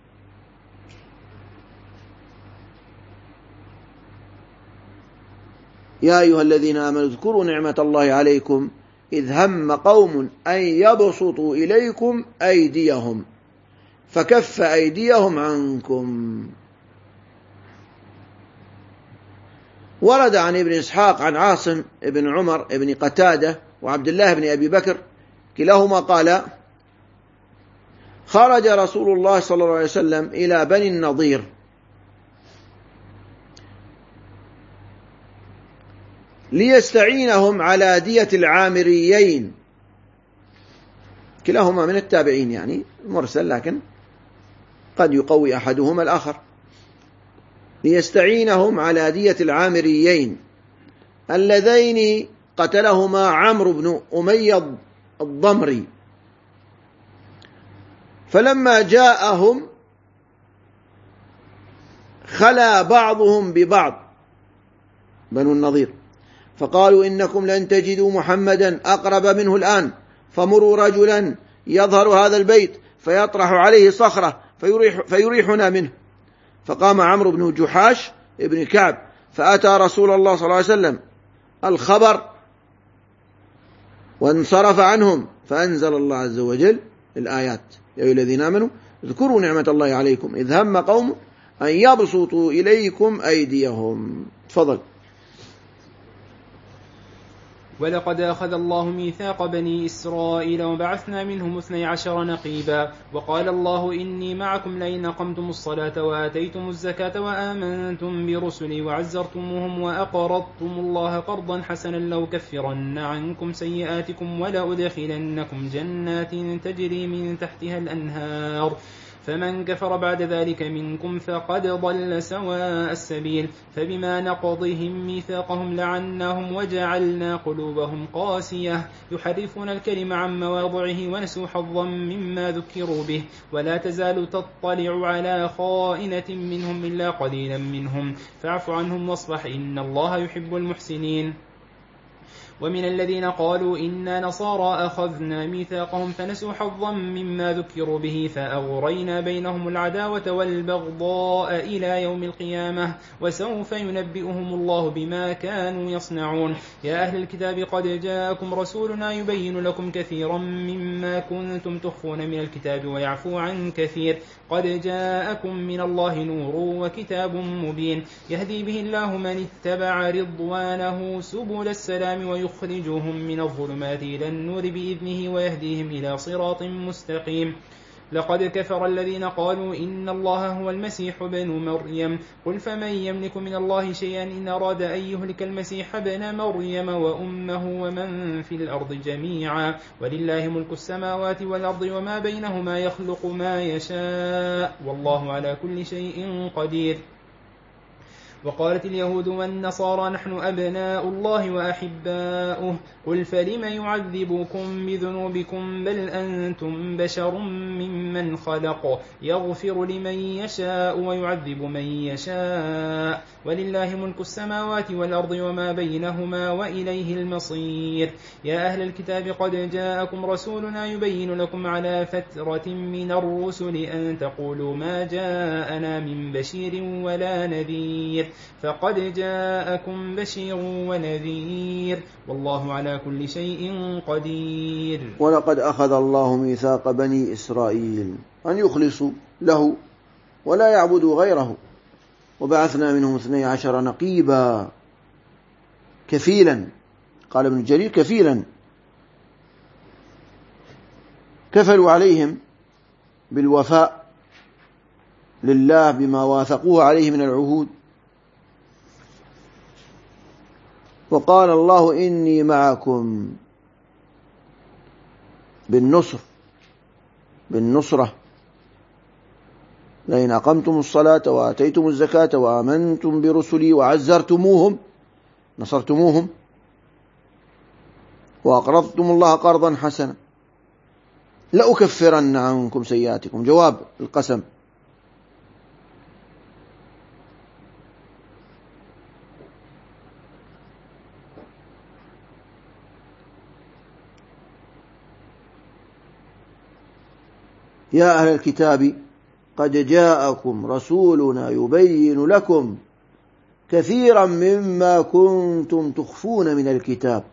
يا أيها الذين آمنوا اذكروا نعمة الله عليكم إذ هم قوم أن يبسطوا إليكم أيديهم فكف أيديهم عنكم. ورد عن ابن إسحاق عن عاصم ابن عمر ابن قتادة وعبد الله بن أبي بكر كلاهما قال خرج رسول الله صلى الله عليه وسلم إلى بني النضير ليستعينهم على دية العامريين، كلاهما من التابعين يعني مرسل لكن قد يقوي أحدهما الآخر. ليستعينهم على دية العامريين اللذين قتلهما عمرو بن أمية الضمري. فلما جاءهم خلا بعضهم ببعض بنو النضير فقالوا إنكم لن تجدوا محمدا أقرب منه الآن، فمروا رجلا يظهر هذا البيت فيطرح عليه صخرة فيريحنا منه. فقام عمرو بن جحاش ابن كعب فأتى رسول الله صلى الله عليه وسلم الخبر وانصرف عنهم، فأنزل الله عز وجل الآيات يا أيها الذين آمنوا اذكروا نعمة الله عليكم إذ هم قوم أن يبسطوا إليكم أيديهم. تفضل. ولقد أخذ الله ميثاق بني إسرائيل وبعثنا منهم 12 نقيبا وقال الله إني معكم لئن أقمتم الصلاة وآتيتم الزكاة وآمنتم برسلي وعزرتموهم وأقرضتم الله قرضا حسنا لأكفرن عنكم سيئاتكم ولأدخلنكم جنات تجري من تحتها الأنهار فمن كفر بعد ذلك منكم فقد ضل سواء السبيل. فبما نقضهم ميثاقهم لعناهم وجعلنا قلوبهم قاسية يحرفون الكلم عن مواضعه ونسوا حظا مما ذكروا به ولا تزال تطلع على خائنة منهم إلا قليلا منهم فاعف عنهم واصفح إن الله يحب المحسنين. ومن الذين قالوا إنا نصارى أخذنا ميثاقهم فنسوا حظا مما ذكروا به فأغرينا بينهم العداوة والبغضاء إلى يوم القيامة وسوف ينبئهم الله بما كانوا يصنعون. يا أهل الكتاب قد جاءكم رسولنا يبين لكم كثيرا مما كنتم تخفون من الكتاب ويعفو عن كثير قد جاءكم من الله نور وكتاب مبين يهدي به الله من اتبع رضوانه سبل السلام ويخرجهم من الظلمات إلى النور بإذنه ويهديهم إلى صراط مستقيم. لقد كفر الذين قالوا إن الله هو المسيح ابن مريم قل فمن يملك من الله شيئا إن أراد أن يهلك المسيح ابن مريم وأمه ومن في الأرض جميعا ولله ملك السماوات والأرض وما بينهما يخلق ما يشاء والله على كل شيء قدير. وقالت اليهود والنصارى نحن أبناء الله وأحباؤه قل فلم يعذبكم بذنوبكم بل أنتم بشر ممن خلق يغفر لمن يشاء ويعذب من يشاء ولله ملك السماوات والأرض وما بينهما وإليه المصير. يا أهل الكتاب قد جاءكم رسولنا يبين لكم على فترة من الرسل أن تقولوا ما جاءنا من بشير ولا نذير فقد جاءكم بشير ونذير والله على كل شيء قدير. ولقد أخذ الله ميثاق بني إسرائيل أن يخلصوا له ولا يعبدوا غيره وبعثنا منهم 12 نقيبا كفيلا. قال ابن جرير كفيلا، كفلوا عليهم بالوفاء لله بما واثقوه عليه من العهود. وقال الله إني معكم بالنصرة لئن أقمتم الصلاة وآتيتم الزكاة وآمنتم برسلي وعزرتموهم نصرتموهم وأقرضتم الله قرضا حسنا لأكفرن عنكم سيئاتكم. جواب القسم. يا أهل الكتاب قد جاءكم رسولنا يبين لكم كثيرا مما كنتم تخفون من الكتاب.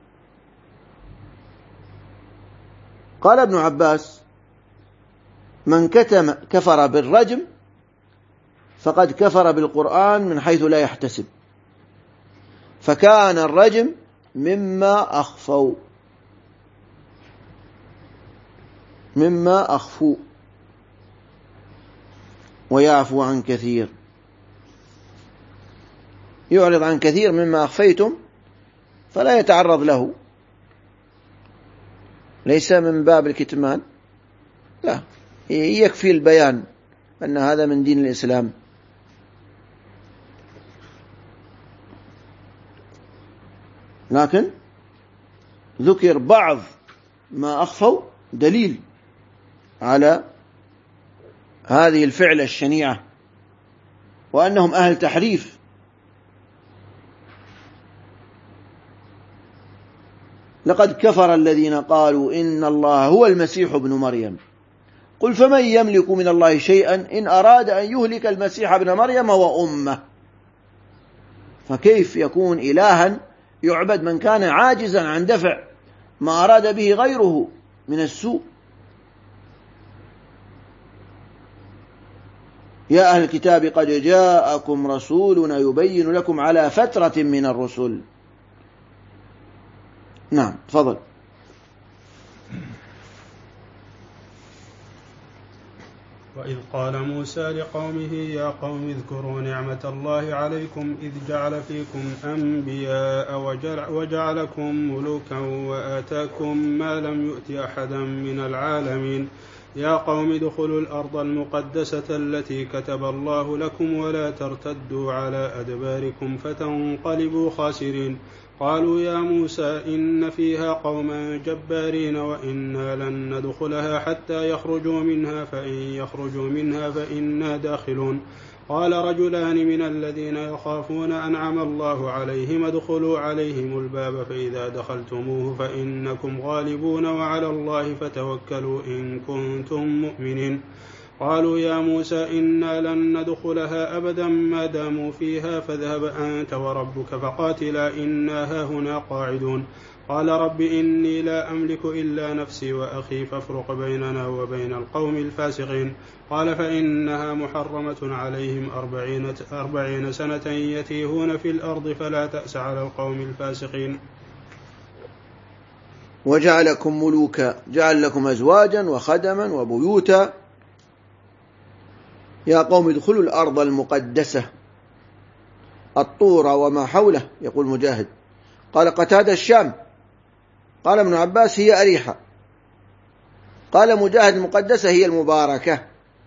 قال ابن عباس من كفر بالرجم فقد كفر بالقرآن من حيث لا يحتسب، فكان الرجم مما أخفوا ويعفو عن كثير. يعرض عن كثير مما أخفيتم فلا يتعرض له، ليس من باب الكتمان، لا، يكفي البيان أن هذا من دين الإسلام. لكن ذكر بعض ما أخفوا دليل على هذه الفعلة الشنيعة وأنهم أهل تحريف. لقد كفر الذين قالوا إن الله هو المسيح ابن مريم قل فمن يملك من الله شيئا إن أراد أن يهلك المسيح ابن مريم وأمه. فكيف يكون إلها يعبد من كان عاجزا عن دفع ما أراد به غيره من السوء؟ يا أهل الكتاب قد جاءكم رسولنا يبين لكم على فترة من الرسل. نعم تفضل. وإذ قال موسى لقومه يا قوم اذكروا نعمة الله عليكم إذ جعل فيكم أنبياء وجعلكم ملوكا وآتاكم ما لم يؤت أحدا من العالمين يا قوم ادخلوا الأرض المقدسة التي كتب الله لكم ولا ترتدوا على أدباركم فتنقلبوا خاسرين. قالوا يا موسى إن فيها قوما جبارين وإنا لن ندخلها حتى يخرجوا منها فإن يخرجوا منها فإنا داخلون. قال رجلان من الذين يخافون أنعم الله عليهم ادخلوا عليهم الباب فإذا دخلتموه فإنكم غالبون وعلى الله فتوكلوا إن كنتم مؤمنين. قالوا يا موسى إنا لن ندخلها أبدا ما داموا فيها فاذهب أنت وربك فقاتلا إنا هاهنا قاعدون. قال رب إني لا أملك إلا نفسي وأخي فافرق بيننا وبين القوم الفاسقين. قال فإنها محرمة عليهم 40 سنة يتيهون في الأرض فلا تأس على القوم الفاسقين. وجعلكم ملوكا، جعل لكم أزواجا وخدما وبيوتا. يا قوم ادخلوا الأرض المقدسة الطور وما حوله، يقول مجاهد. قال قتادة الشام. قال ابن عباس هي أريحة. قال مجاهد المقدسة هي المباركة.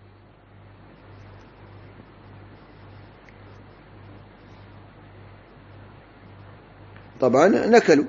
طبعا نكلوا.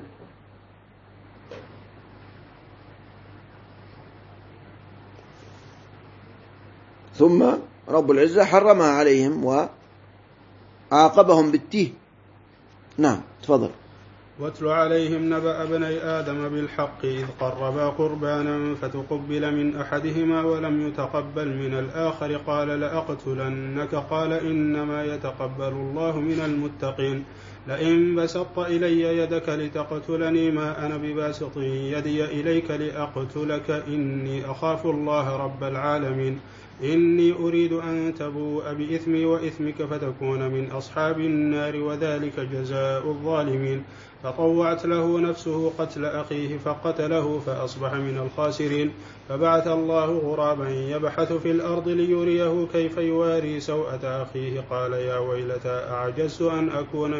ثم رب العزة حرمها عليهم وعاقبهم بالتيه. نعم تفضل. واتل عليهم نبأ ابني آدم بالحق إذ قربا قربانا فتقبل من أحدهما ولم يتقبل من الآخر قال لأقتلنك قال إنما يتقبل الله من المتقين لئن بسطت إلي يدك لتقتلني ما أنا بباسط يدي إليك لأقتلك إني أخاف الله رب العالمين إني أريد أن تبوء بإثمي وإثمك فتكون من أصحاب النار وذلك جزاء الظالمين فطوعت له نفسه قتل أخيه فقتله فأصبح من الخاسرين فبعث الله غرابا يبحث في الأرض ليريه كيف يواري سوءة أخيه قال يا ويلتى أعجزت أن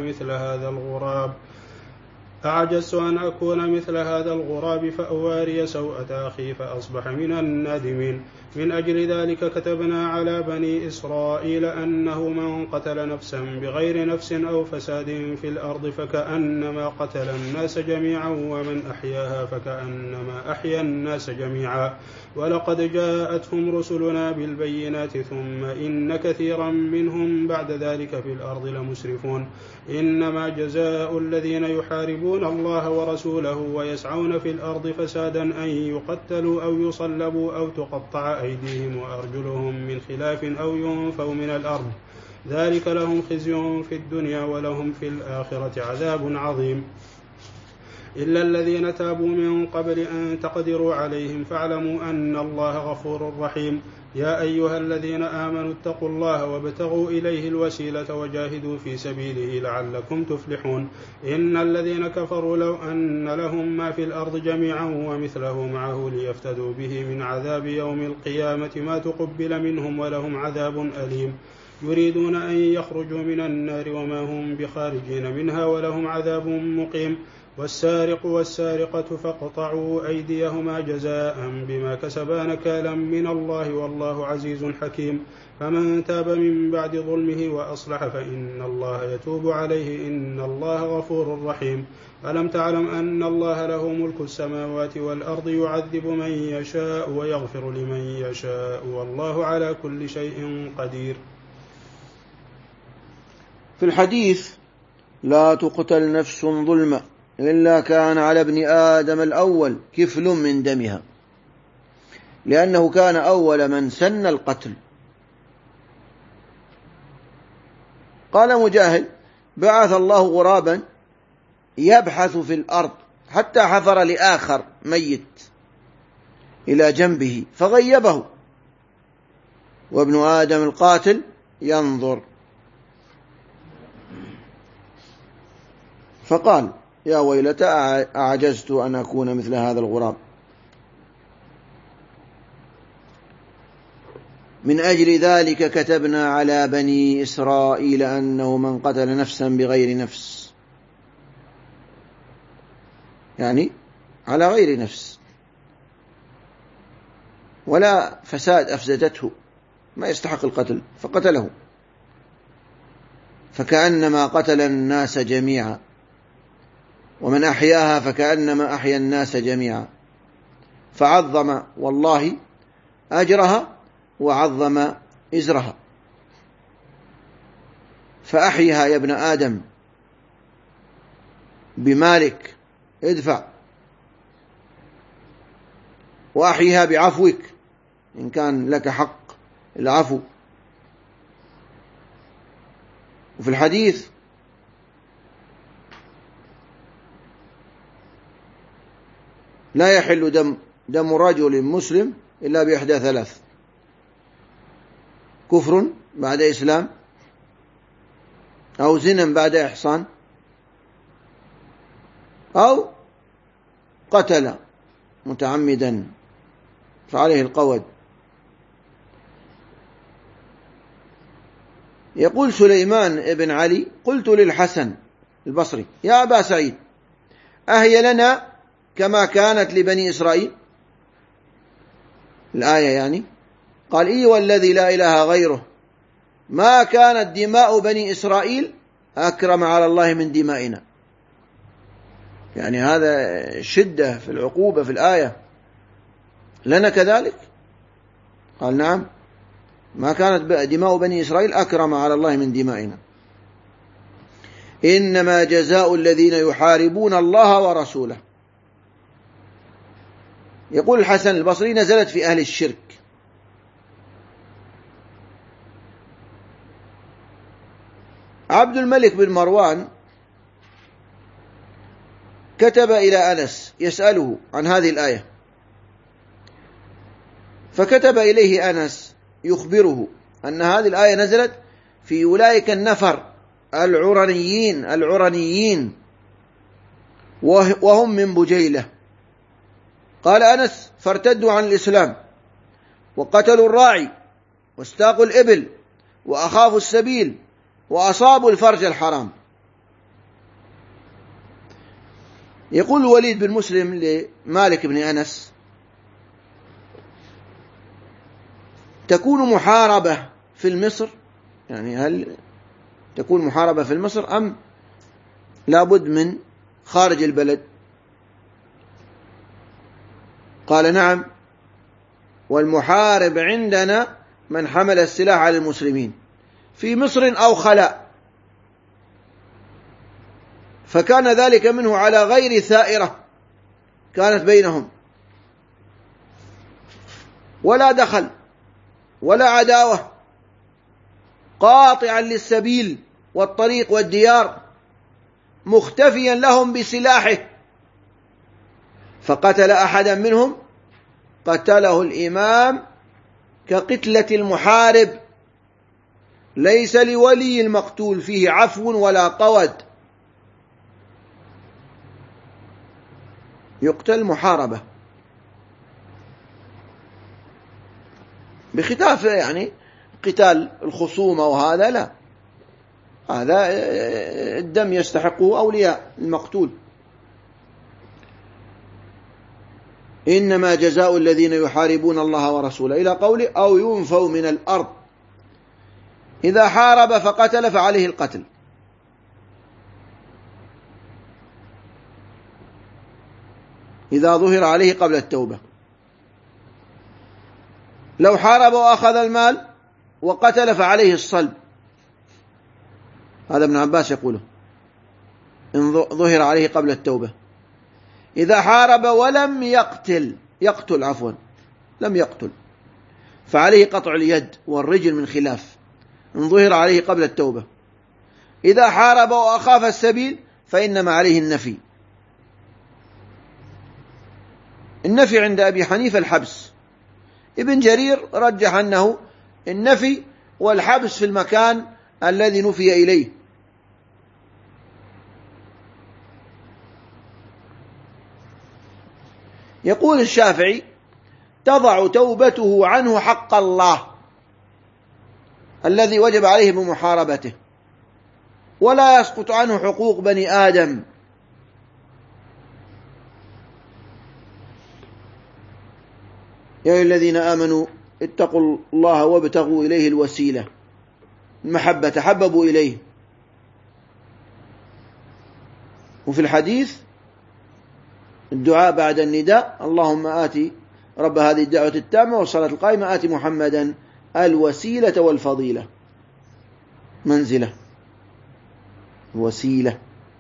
أكون مثل هذا الغراب فأواري سوءة أخي فأصبح من النادمين من أجل ذلك كتبنا على بني إسرائيل أنه من قتل نفسا بغير نفس أو فساد في الأرض فكأنما قتل الناس جميعا ومن أحياها فكأنما أحيا الناس جميعا ولقد جاءتهم رسلنا بالبينات ثم إن كثيرا منهم بعد ذلك في الأرض لمسرفون إنما جزاء الذين يحاربون الله ورسوله ويسعون في الأرض فسادا أن يقتلوا أو يصلبوا أو تقطع أيديهم وأرجلهم من خلاف أو ينفوا من الأرض ذلك لهم خزي في الدنيا ولهم في الآخرة عذاب عظيم إلا الذين تابوا من قبل أن تقدروا عليهم فاعلموا أن الله غفور رحيم يا أيها الذين آمنوا اتقوا الله وابتغوا إليه الوسيلة وجاهدوا في سبيله لعلكم تفلحون إن الذين كفروا لو أن لهم ما في الأرض جميعا ومثله معه ليفتدوا به من عذاب يوم القيامة ما تقبل منهم ولهم عذاب أليم يريدون أن يخرجوا من النار وما هم بخارجين منها ولهم عذاب مقيم والسارق والسارقة فاقطعوا أيديهما جزاء بما كسبا نكالا من الله والله عزيز حكيم فمن تاب من بعد ظلمه وأصلح فإن الله يتوب عليه إن الله غفور رحيم ألم تعلم أن الله له ملك السماوات والأرض يعذب من يشاء ويغفر لمن يشاء والله على كل شيء قدير. في الحديث لا تقتل نفس ظلما إلا كان على ابن آدم الأول كفل من دمها لأنه كان أول من سن القتل. قال مجاهد بعث الله غرابا يبحث في الأرض حتى حفر لآخر ميت إلى جنبه فغيبه وابن آدم القاتل ينظر فقال يا ويلتى أعجزت أن أكون مثل هذا الغراب. من أجل ذلك كتبنا على بني إسرائيل أنه من قتل نفسا بغير نفس يعني على غير نفس ولا فساد أفسدته ما يستحق القتل فقتله فكأنما قتل الناس جميعا ومن أحياها فكأنما أحيا الناس جميعا فعظم والله أجرها وعظم إزرها فأحيها يا ابن آدم بمالك ادفع وأحيها بعفوك إن كان لك حق العفو. وفي الحديث لا يحل دم رجل مسلم إلا بإحدى ثلاث: كفر بعد إسلام أو زنا بعد إحصان أو قتل متعمدا فعليه القود. يقول سليمان ابن علي قلت للحسن البصري يا أبا سعيد أهي لنا كما كانت لبني إسرائيل الآية يعني؟ قال إي والذي لا إله غيره ما كانت دماء بني إسرائيل أكرم على الله من دمائنا. يعني هذا شدة في العقوبة في الآية. لنا كذلك؟ قال نعم ما كانت دماء بني إسرائيل أكرم على الله من دمائنا. إنما جزاء الذين يحاربون الله ورسوله. يقول الحسن البصري نزلت في أهل الشرك. عبد الملك بن مروان كتب إلى أنس يسأله عن هذه الآية، فكتب إليه أنس يخبره أن هذه الآية نزلت في أولئك النفر العرنيين وهم من بجيلة. قال أنس: فارتدوا عن الإسلام وقتلوا الراعي واستاقوا الإبل وأخافوا السبيل وأصابوا الفرج الحرام. يقول الوليد بن مسلم لمالك بن أنس: تكون محاربة في مصر، يعني هل تكون محاربة في مصر أم لابد من خارج البلد؟ قال: نعم، والمحارب عندنا من حمل السلاح على المسلمين في مصر أو خلاء، فكان ذلك منه على غير ثائرة كانت بينهم، ولا دخل ولا عداوة، قاطعا للسبيل والطريق والديار، مختفيا لهم بسلاحه، فقتل أحدا منهم قتله الإمام كقتلة المحارب، ليس لولي المقتول فيه عفو ولا قود، يقتل محاربة بخلاف يعني قتال الخصومة، وهذا لا، هذا الدم يستحقه أولياء المقتول. إنما جزاء الذين يحاربون الله ورسوله إلى قوله: أو ينفوا من الأرض. إذا حارب فقتل فعليه القتل، إذا ظهر عليه قبل التوبة. لو حارب وأخذ المال وقتل فعليه الصلب، هذا ابن عباس يقوله، إن ظهر عليه قبل التوبة. إذا حارب ولم لم يقتل فعليه قطع اليد والرجل من خلاف، إن ظهر عليه قبل التوبة. إذا حارب وأخاف السبيل فإنما عليه النفي. النفي عند أبي حنيفة الحبس، ابن جرير رجح أنه النفي والحبس في المكان الذي نفي إليه. يقول الشافعي: تضع توبته عنه حق الله الذي وجب عليه بمحاربته، ولا يسقط عنه حقوق بني آدم. يا أيها الذين آمنوا اتقوا الله وابتغوا إليه الوسيلة، المحبة، تحببوا إليه. وفي الحديث الدعاء بعد النداء: اللهم آتي رب هذه الدعوة التامة والصلاة القائمة آتي محمدا الوسيلة والفضيلة، منزلة، الوسيلة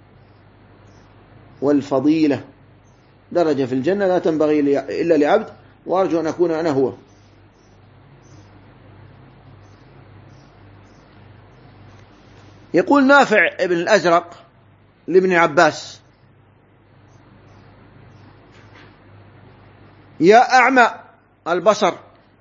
والفضيلة درجة في الجنة لا تنبغي إلا لعبد، وأرجو أن أكون أنا هو. يقول نافع ابن الأزرق لابن عباس: يا أعمى البصر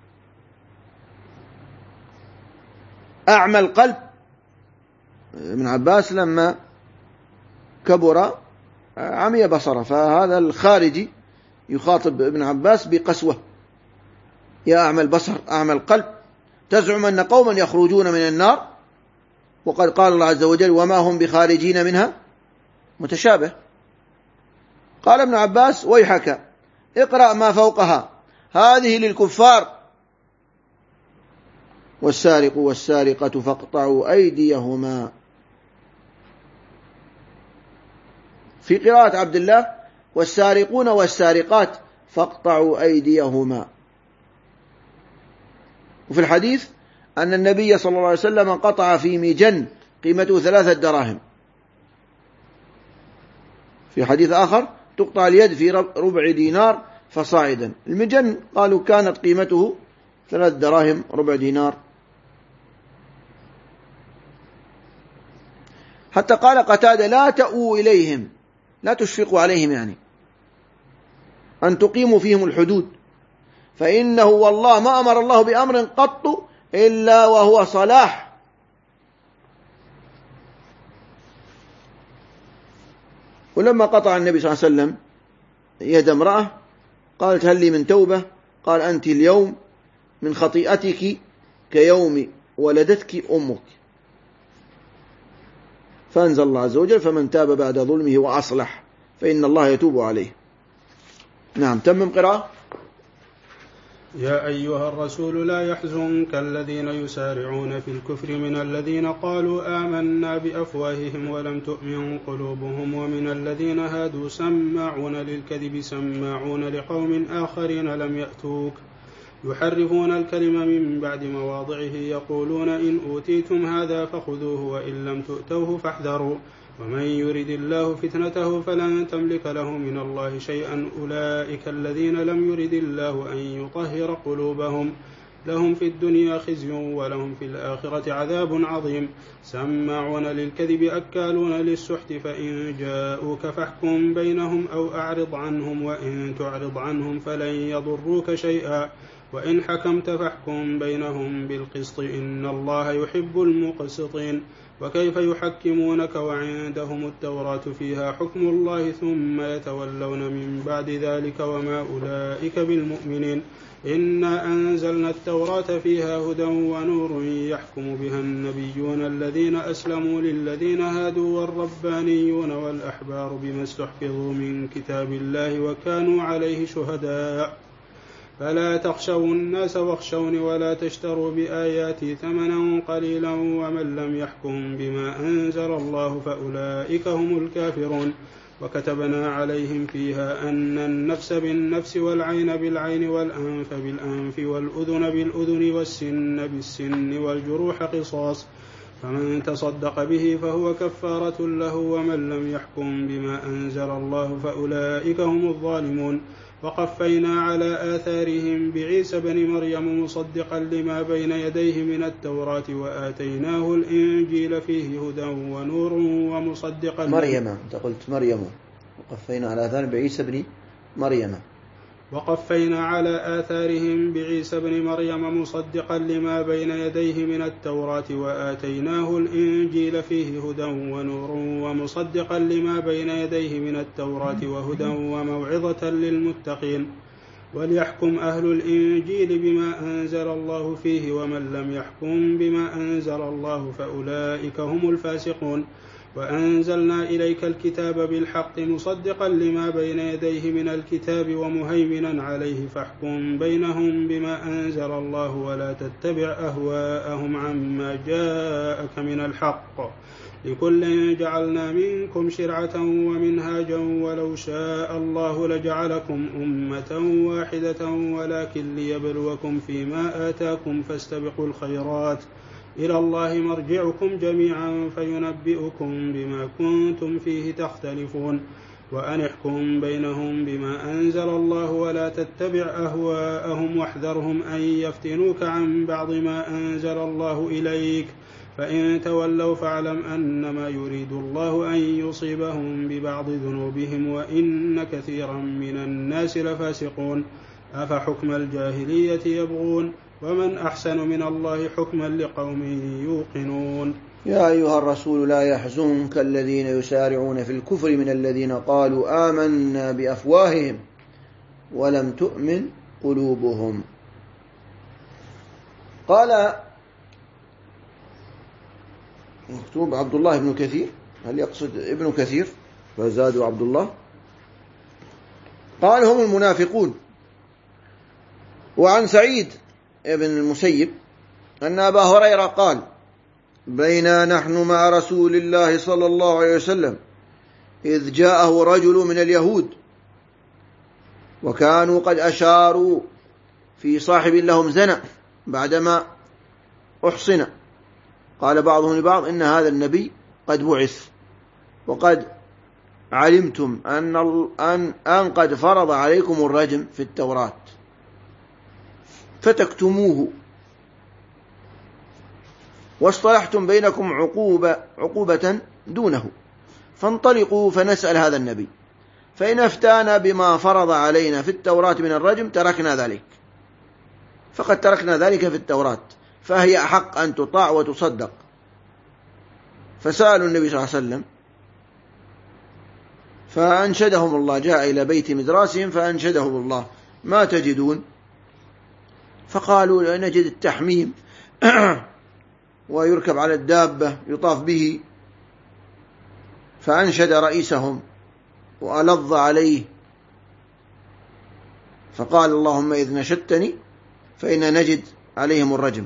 أعمى القلب. ابن عباس لما كبر عمي بصره، فهذا الخارجي يخاطب ابن عباس بقسوة: يا أعمى البصر أعمى القلب، تزعم أن قوما يخرجون من النار وقد قال الله عز وجل: وما هم بخارجين منها، متشابه. قال ابن عباس: ويحك اقرأ ما فوقها، هذه للكفار: والسارق والسارقة فاقطعوا أيديهما. في قراءة عبد الله: والسارقون والسارقات فاقطعوا أيديهما. وفي الحديث أن النبي صلى الله عليه وسلم قطع في مجن قيمته 3 دراهم في حديث آخر تقطع اليد في ربع دينار فصاعدا. المجن قالوا كانت قيمته 3 دراهم ربع دينار. حتى قال قتادة: لا تأووا إليهم، لا تشفقوا عليهم، يعني أن تقيموا فيهم الحدود، فإنه والله ما أمر الله بأمر قط إلا وهو صلاح. ولما قطع النبي صلى الله عليه وسلم يد امرأة قالت: هل لي من توبة؟ قال: أنت اليوم من خطيئتك كيوم ولدتك أمك. فأنزل الله عز وجل: فمن تاب بعد ظلمه وأصلح فإن الله يتوب عليه. نعم، تمم قراءة. يا أيها الرسول لا يحزنك الذين يسارعون في الكفر من الذين قالوا آمنا بأفواههم ولم تؤمن قلوبهم ومن الذين هادوا سماعون للكذب سماعون لقوم آخرين لم يأتوك يحرفون الكلم من بعد مواضعه يقولون إن أوتيتم هذا فخذوه وإن لم تؤتوه فاحذروا ومن يرد الله فتنته فلن تملك له من الله شيئا أولئك الذين لم يرد الله أن يطهر قلوبهم لهم في الدنيا خزي ولهم في الآخرة عذاب عظيم سماعون للكذب أكالون للسحت فإن جاءوك فاحكم بينهم أو أعرض عنهم وإن تعرض عنهم فلن يضروك شيئا وإن حكمت فاحكم بينهم بالقسط إن الله يحب المقسطين وكيف يحكمونك وعندهم التوراة فيها حكم الله ثم يتولون من بعد ذلك وما أولئك بالمؤمنين إنا أنزلنا التوراة فيها هدى ونور يحكم بها النبيون الذين أسلموا للذين هادوا والربانيون والأحبار بما استحفظوا من كتاب الله وكانوا عليه شهداء فلا تخشوا الناس واخشوني ولا تشتروا بآياتي ثمنا قليلا ومن لم يحكم بما أنزل الله فأولئك هم الكافرون وكتبنا عليهم فيها أن النفس بالنفس والعين بالعين والأنف بالأنف والأذن بالأذن والسن بالسن والجروح قصاص فمن تصدق به فهو كفارة له ومن لم يحكم بما أنزل الله فأولئك هم الظالمون وقفينا على آثارهم بعيسى بن مريم مصدقا لما بين يديه من التوراة وآتيناه الإنجيل فيه هدى ونور ومصدقا مريم. أنت قلت مريم. وقفينا على آثارهم بعيسى بن مريم. وقفينا على آثارهم بعيسى بن مريم مصدقا لما بين يديه من التوراة وآتيناه الإنجيل فيه هدى ونور ومصدقا لما بين يديه من التوراة وهدى وموعظة للمتقين وليحكم أهل الإنجيل بما أنزل الله فيه ومن لم يحكم بما أنزل الله فأولئك هم الفاسقون وأنزلنا إليك الكتاب بالحق مصدقا لما بين يديه من الكتاب ومهيمنا عليه فاحكم بينهم بما أنزل الله ولا تتبع أهواءهم عما جاءك من الحق لكل جعلنا منكم شرعة ومنهاجا ولو شاء الله لجعلكم أمة واحدة ولكن ليبلوكم فيما آتاكم فاستبقوا الخيرات إلى الله مرجعكم جميعا فينبئكم بما كنتم فيه تختلفون وأن احكم بينهم بما أنزل الله ولا تتبع أهواءهم واحذرهم أن يفتنوك عن بعض ما أنزل الله إليك فإن تولوا فاعلم أنما يريد الله أن يصيبهم ببعض ذنوبهم وإن كثيرا من الناس لفاسقون أفحكم الجاهلية يبغون ومن أحسن من الله حكما لقوم يوقنون. يا أيها الرسول لا يحزنك الذين يسارعون في الكفر من الذين قالوا آمنا بأفواههم ولم تؤمن قلوبهم. قال مكتوب عبد الله بن كثير، هل يقصد ابن كثير فزادوا عبد الله؟ قال هم المنافقون. وعن سعيد ابن المسيب أن أبا هريرة قال بينا نحن مع رسول الله صلى الله عليه وسلم إذ جاءه رجل من اليهود وكانوا قد أشاروا في صاحب لهم زنا بعدما أحصن. قال بعضهم لبعض إن هذا النبي قد بعث وقد علمتم أن قد فرض عليكم الرجم في التوراة فتكتموه واصطلحتم بينكم عقوبة دونه، فانطلقوا فنسأل هذا النبي، فإن أفتانا بما فرض علينا في التوراة من الرجم تركنا ذلك، فقد تركنا ذلك في التوراة، فهي أحق أن تطاع وتصدق. فسألوا النبي صلى الله عليه وسلم فأنشدهم الله، جاء إلى بيت مدراسهم فأنشدهم الله: ما تجدون؟ فقالوا: نجد التحميم ويركب على الدابة يطاف به. فأنشد رئيسهم وألظ عليه فقال: اللهم إذ نشدتني فإن نجد عليهم الرجم.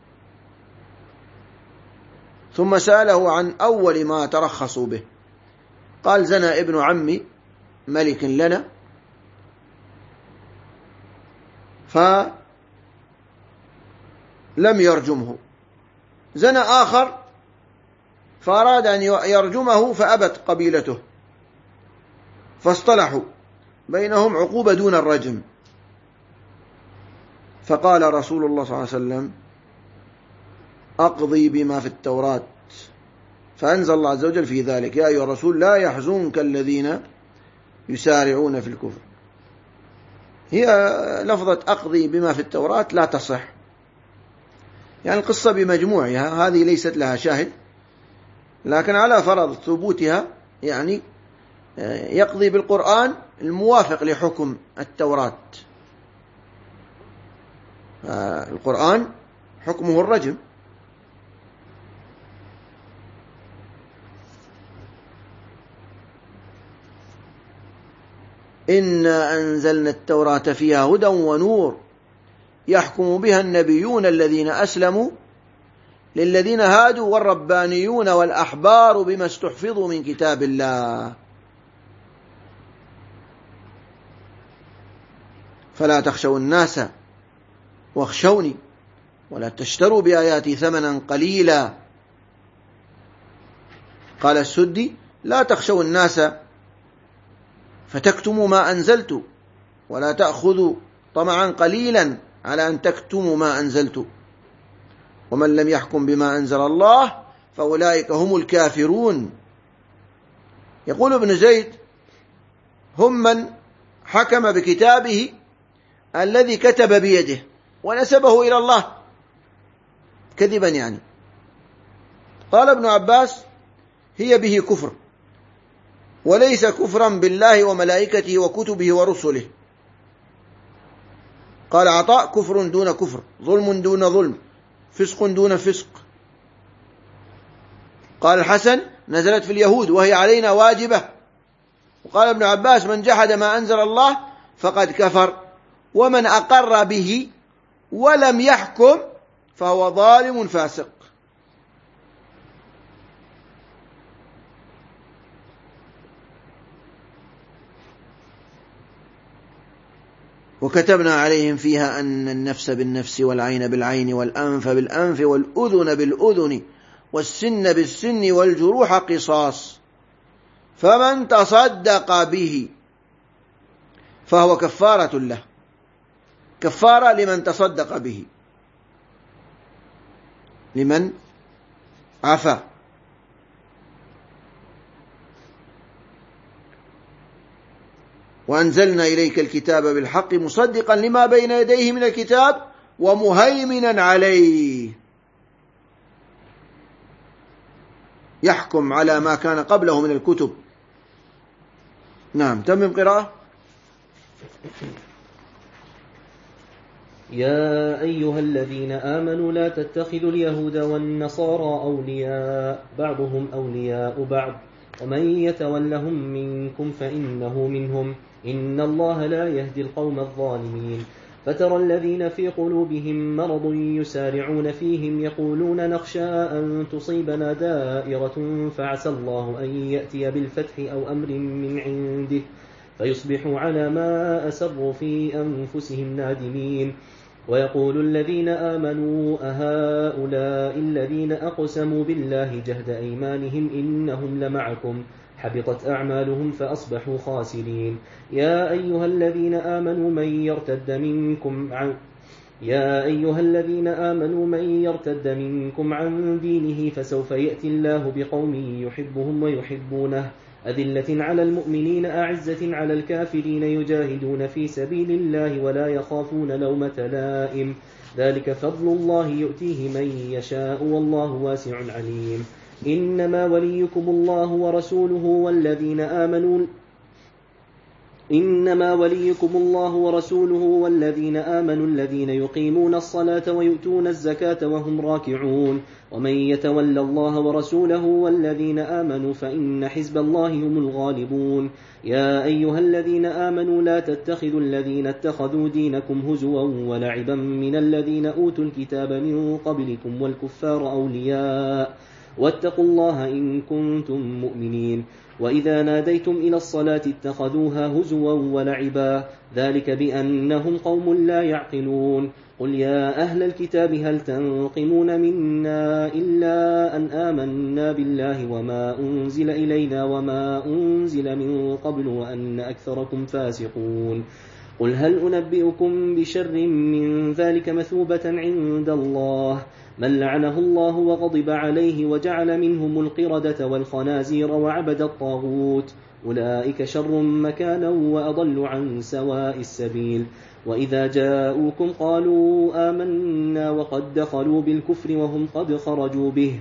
ثم سأله عن أول ما ترخصوا به، قال: زنى ابن عم ملك لنا فلم يرجمه، زنى آخر فأراد أن يرجمه فأبت قبيلته، فاصطلحوا بينهم عقوبة دون الرجم. فقال رسول الله صلى الله عليه وسلم: أقضي بما في التوراة. فأنزل الله عز وجل في ذلك: يا أيها الرسول لا يحزنك الذين يسارعون في الكفر. هي لفظة أقضي بما في التوراة لا تصح، يعني القصة بمجموعها هذه ليست لها شاهد، لكن على فرض ثبوتها يعني يقضي بالقرآن الموافق لحكم التوراة. القرآن حكمه الرجم. إنا أنزلنا التوراة فيها هدى ونور يحكم بها النبيون الذين أسلموا للذين هادوا والربانيون والأحبار بما استحفظوا من كتاب الله فلا تخشوا الناس واخشوني ولا تشتروا بآياتي ثمنا قليلا. قال السدي: لا تخشوا الناس فتكتموا ما أنزلت ولا تأخذوا طمعا قليلا على أن تكتموا ما أنزلت، ومن لم يحكم بما أنزل الله فأولئك هم الكافرون. يقول ابن زيد: هم من حكم بكتابه الذي كتب بيده ونسبه إلى الله كذبا يعني. قال ابن عباس: هي به كفر، وليس كفرا بالله وملائكته وكتبه ورسله. قال عطاء: كفر دون كفر، ظلم دون ظلم، فسق دون فسق. قال الحسن: نزلت في اليهود وهي علينا واجبة. وقال ابن عباس: من جحد ما أنزل الله فقد كفر، ومن أقر به ولم يحكم فهو ظالم فاسق. وكتبنا عليهم فيها أن النفس بالنفس والعين بالعين والأنف بالأنف والأذن بالأذن والسن بالسن والجروح قصاص، فمن تصدق به فهو كفارة له، كفارة لمن تصدق به، لمن عفا. وأنزلنا إليك الكتاب بالحق مصدقا لما بين يديه من الكتاب ومهيمنا عليه، يحكم على ما كان قبله من الكتب. نعم، تمم قراءة. يا أيها الذين آمنوا لا تتخذوا اليهود والنصارى أولياء بعضهم أولياء بعض ومن يتولهم منكم فإنه منهم إن الله لا يهدي القوم الظالمين. فترى الذين في قلوبهم مرض يسارعون فيهم يقولون نخشى أن تصيبنا دائرة فعسى الله أن يأتي بالفتح أو أمر من عنده فيصبحوا على ما أسروا في أنفسهم نادمين. ويقول الذين آمنوا أهؤلاء الذين أقسموا بالله جهد أيمانهم إنهم لمعكم حبطت أعمالهم فأصبحوا خاسرين. يا أيها الذين آمنوا من يرتد منكم عن دينه فسوف يأتي الله بقوم يحبهم ويحبونه أذلة على المؤمنين أعزة على الكافرين يجاهدون في سبيل الله ولا يخافون لومة لائم ذلك فضل الله يؤتيه من يشاء والله واسع عليم. إنما وليكم الله ورسوله والذين آمنوا الذين يقيمون الصلاة ويؤتون الزكاة وهم راكعون ومن يتول الله ورسوله والذين آمنوا فإن حزب الله هم الغالبون. يا أيها الذين آمنوا لا تتخذوا الذين اتخذوا دينكم هزوا ولعبا من الذين أوتوا الكتاب من قبلكم والكفار أولياء واتقوا الله إن كنتم مؤمنين. وإذا ناديتم إلى الصلاة اتخذوها هزوا ولعبا ذلك بأنهم قوم لا يعقلون. قل يا أهل الكتاب هل تنقمون منا إلا أن آمنا بالله وما أنزل إلينا وما أنزل من قبل وأن أكثركم فاسقون. قل هل أنبئكم بشر من ذلك مثوبة عند الله من لعنه الله وغضب عليه وجعل منهم القردة والخنازير وعبد الطاغوت أولئك شر مكانا وأضل عن سواء السبيل. وإذا جاءوكم قالوا آمنا وقد دخلوا بالكفر وهم قد خرجوا به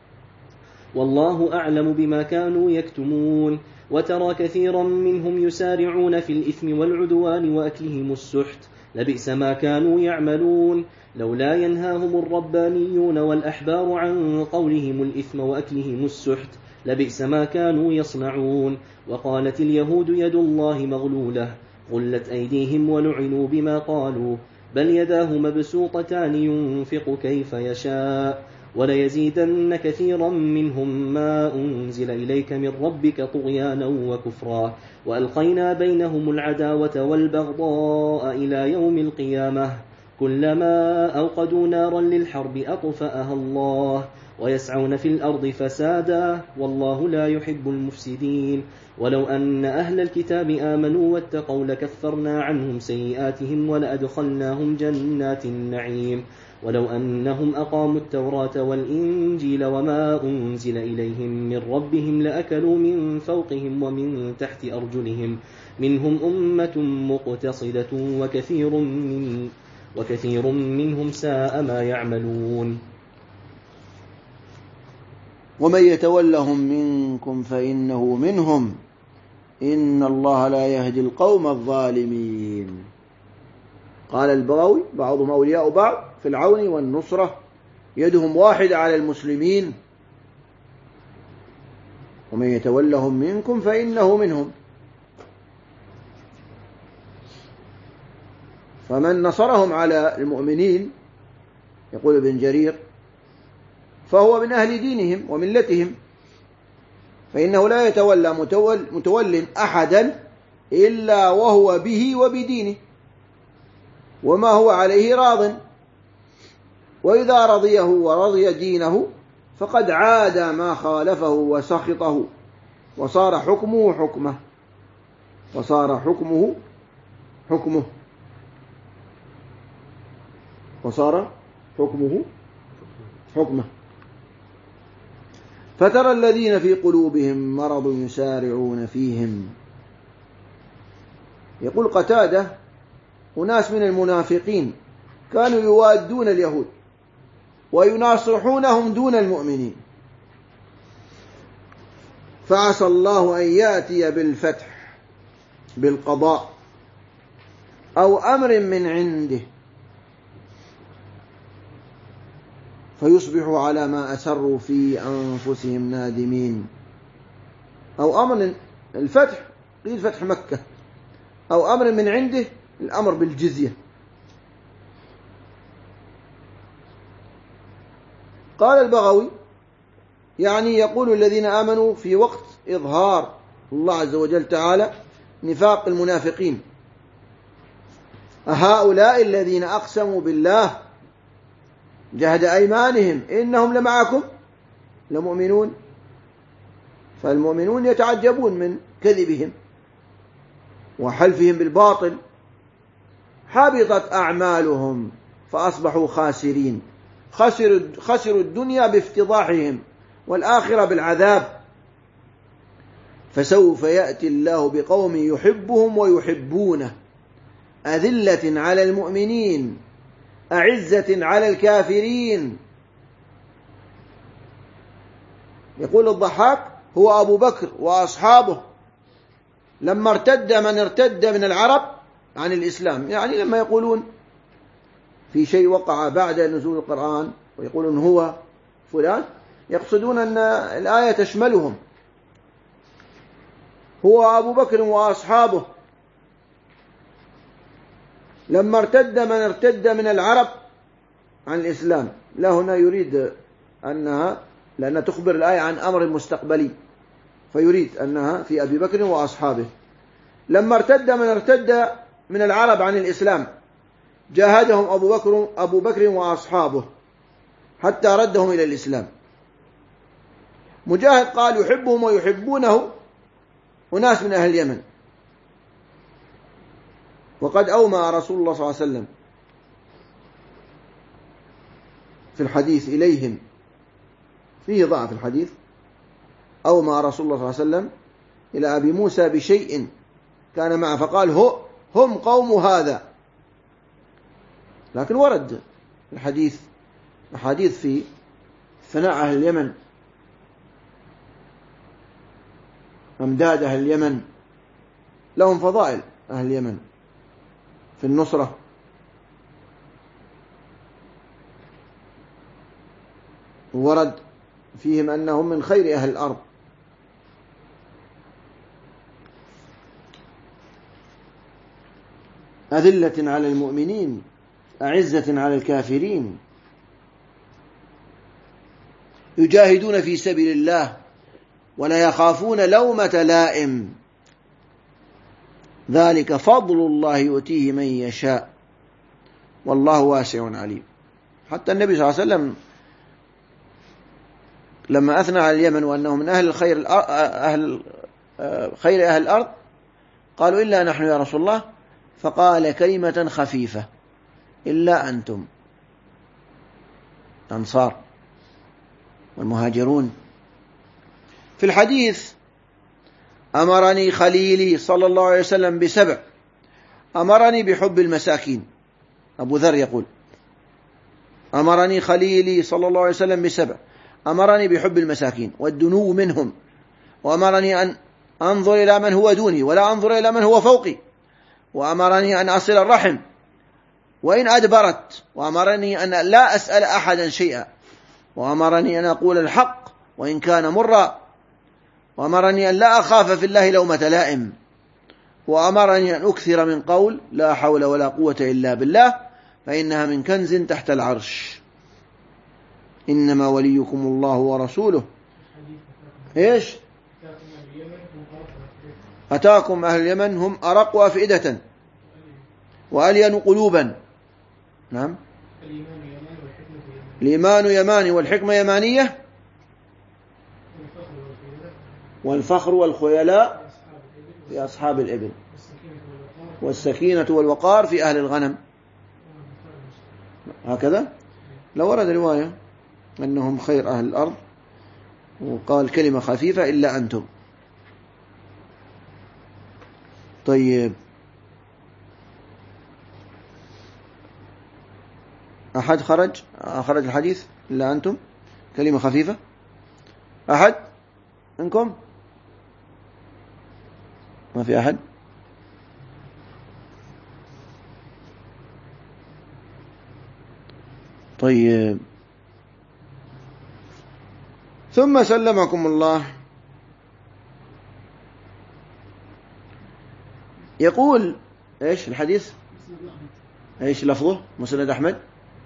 والله أعلم بما كانوا يكتمون. وترى كثيرا منهم يسارعون في الإثم والعدوان وأكلهم السحت لبئس ما كانوا يعملون. لولا ينهاهم الربانيون والأحبار عن قولهم الإثم وأكلهم السحت لبئس ما كانوا يصنعون. وقالت اليهود يد الله مغلولة غلت أيديهم ولعنوا بما قالوا بل يداه مبسوطتان ينفق كيف يشاء وليزيدن كثيرا منهم ما أنزل إليك من ربك طغيانا وكفرا وألقينا بينهم العداوة والبغضاء إلى يوم القيامة كلما أوقدوا نارا للحرب أطفأها الله ويسعون في الأرض فسادا والله لا يحب المفسدين. ولو أن أهل الكتاب آمنوا واتقوا لكفرنا عنهم سيئاتهم ولأدخلناهم جنات النعيم. ولو أنهم أقاموا التوراة والإنجيل وما أنزل إليهم من ربهم لأكلوا من فوقهم ومن تحت أرجلهم منهم أمة مقتصدة وكثير منهم ساء ما يعملون. ومن يتولهم منكم فإنه منهم إن الله لا يهدي القوم الظالمين. قال البغوي بعضهم أولياء بعض في العون والنصرة يدهم واحدة على المسلمين. ومن يتولهم منكم فإنه منهم فمن نصرهم على المؤمنين يقول ابن جرير فهو من أهل دينهم وملتهم فإنه لا يتولى متول أحدا إلا وهو به وبدينه وما هو عليه راض وإذا رضيه ورضي دينه فقد عاد ما خالفه وسخطه وصار حكمه حكمه. فترى الذين في قلوبهم مرض يسارعون فيهم. يقول قتادة أناس من المنافقين كانوا يوادون اليهود ويناصحونهم دون المؤمنين فعسى الله أن يأتي بالفتح بالقضاء أو أمر من عنده فيصبحوا على ما أسروا في أنفسهم نادمين. أو أمر الفتح قيل فتح مكة أو أمر من عنده الأمر بالجزية. قال البغوي يعني يقول الذين آمنوا في وقت إظهار الله عز وجل تعالى نفاق المنافقين أهؤلاء الذين أقسموا بالله جهد أيمانهم إنهم لمعكم لمؤمنون فالمؤمنون يتعجبون من كذبهم وحلفهم بالباطل، حبطت أعمالهم فأصبحوا خاسرين، خسروا الدنيا بافتضاحهم والآخرة بالعذاب. فسوف يأتي الله بقوم يحبهم ويحبونه، أذلة على المؤمنين أعزة على الكافرين. يقول الضحاك هو أبو بكر وأصحابه لما ارتد من ارتد من العرب عن الإسلام، يعني لما يقولون في شيء وقع بعد نزول القرآن ويقولون هو فلان، يقصدون أن الآية تشملهم، هو أبو بكر وأصحابه لما ارتد من ارتد من العرب عن الإسلام. لا، هنا يريد أنها، لأنها تخبر الآية عن أمر مستقبلي، فيريد أنها في أبي بكر وأصحابه. لما ارتد من ارتد من العرب عن الإسلام جاهدهم أبو بكر وأصحابه حتى ردهم إلى الإسلام. مجاهد قال يحبهم ويحبونه أناس من أهل اليمن، وقد أومأ رسول الله صلى الله عليه وسلم في الحديث إليهم، فيه ضعف الحديث، أومأ رسول الله صلى الله عليه وسلم إلى أبي موسى بشيء كان معه فقال هم قوم هذا. لكن ورد الحديث أحاديث في ثناء أهل اليمن، أمداد أهل اليمن، لهم فضائل أهل اليمن في النصرة. ورد فيهم أنهم من خير أهل الأرض. أذلة على المؤمنين أعزة على الكافرين، يجاهدون في سبيل الله ولا يخافون لومة لائم، ذلك فضل الله يؤتيه من يشاء والله واسع عليم. حتى النبي صلى الله عليه وسلم لما أثنى على اليمن وأنهم من أهل الخير خير أهل الأرض قالوا إلا نحن يا رسول الله، فقال كلمة خفيفة إلا أنتم الأنصار والمهاجرون. في الحديث أمرني خليلي صلى الله عليه وسلم بسبع، أمرني بحب المساكين. أبو ذر يقول أمرني خليلي صلى الله عليه وسلم بسبع، أمرني بحب المساكين والدنو منهم، وأمرني أن أنظر إلى من هو دوني ولا أنظر إلى من هو فوقي، وأمرني أن أصل الرحم وإن أدبرت، وأمرني أن لا أسأل أحدا شيئا، وأمرني أن أقول الحق وإن كان مرا، وأمرني أن لا أخاف في الله لومة لائم، وأمرني أن أكثر من قول لا حول ولا قوة إلا بالله فإنها من كنز تحت العرش، إنما وليكم الله ورسوله. إيش؟ أتاكم أهل اليمن هم أرق أفئدة وألين قلوبا. نعم، الإيمان يماني والحكمة يمانية، والفخر والخيلاء في أصحاب الإبل، والسكينة والوقار في أهل الغنم. هكذا لو ورد رواية أنهم خير أهل الأرض وقال كلمة خفيفة إلا أنتم. طيب، أحد خرج الحديث إلا أنتم كلمة خفيفة؟ أحد منكم؟ ما في أحد؟ طيب، ثم سلمكم الله. يقول إيش الحديث؟ إيش لفظه؟ مسند أحمد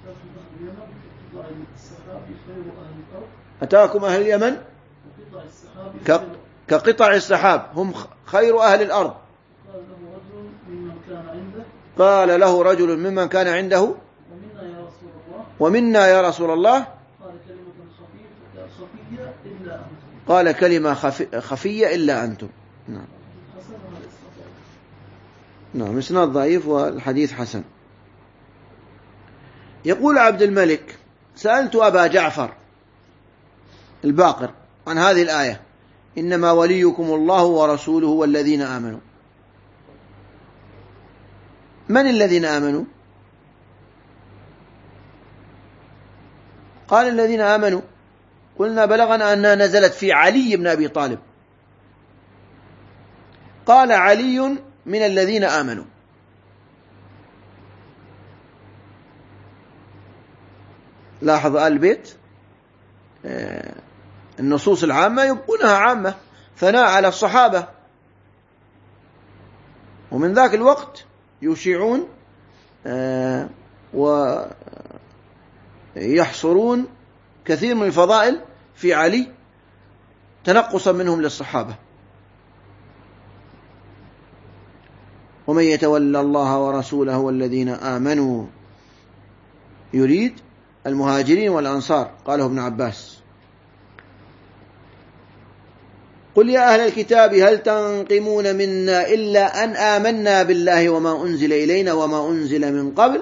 أتاكم أهل اليمن كقطع السحاب هم خير أهل الأرض. قال له رجل ممن كان عنده ومنا يا رسول الله قال كلمة خفية إلا أنتم. نعم إسناد ضعيف والحديث حسن. يقول عبد الملك: سألت أبا جعفر الباقر عن هذه الآية: إنما وليكم الله ورسوله والذين آمنوا. من الذين آمنوا؟ قال: الذين آمنوا. قلنا: بلغنا أنها نزلت في علي بن أبي طالب. قال: علي من الذين آمنوا. لاحظ آل البيت النصوص العامة يبقونها عامة ثناء على الصحابة، ومن ذاك الوقت يشيعون ويحصرون كثير من الفضائل في علي تنقصا منهم للصحابة. ومن يتولى الله ورسوله والذين آمنوا، يريد المهاجرين والأنصار، قاله ابن عباس. قل يا أهل الكتاب هل تنقمون منا إلا أن آمنا بالله وما أنزل إلينا وما أنزل من قبل.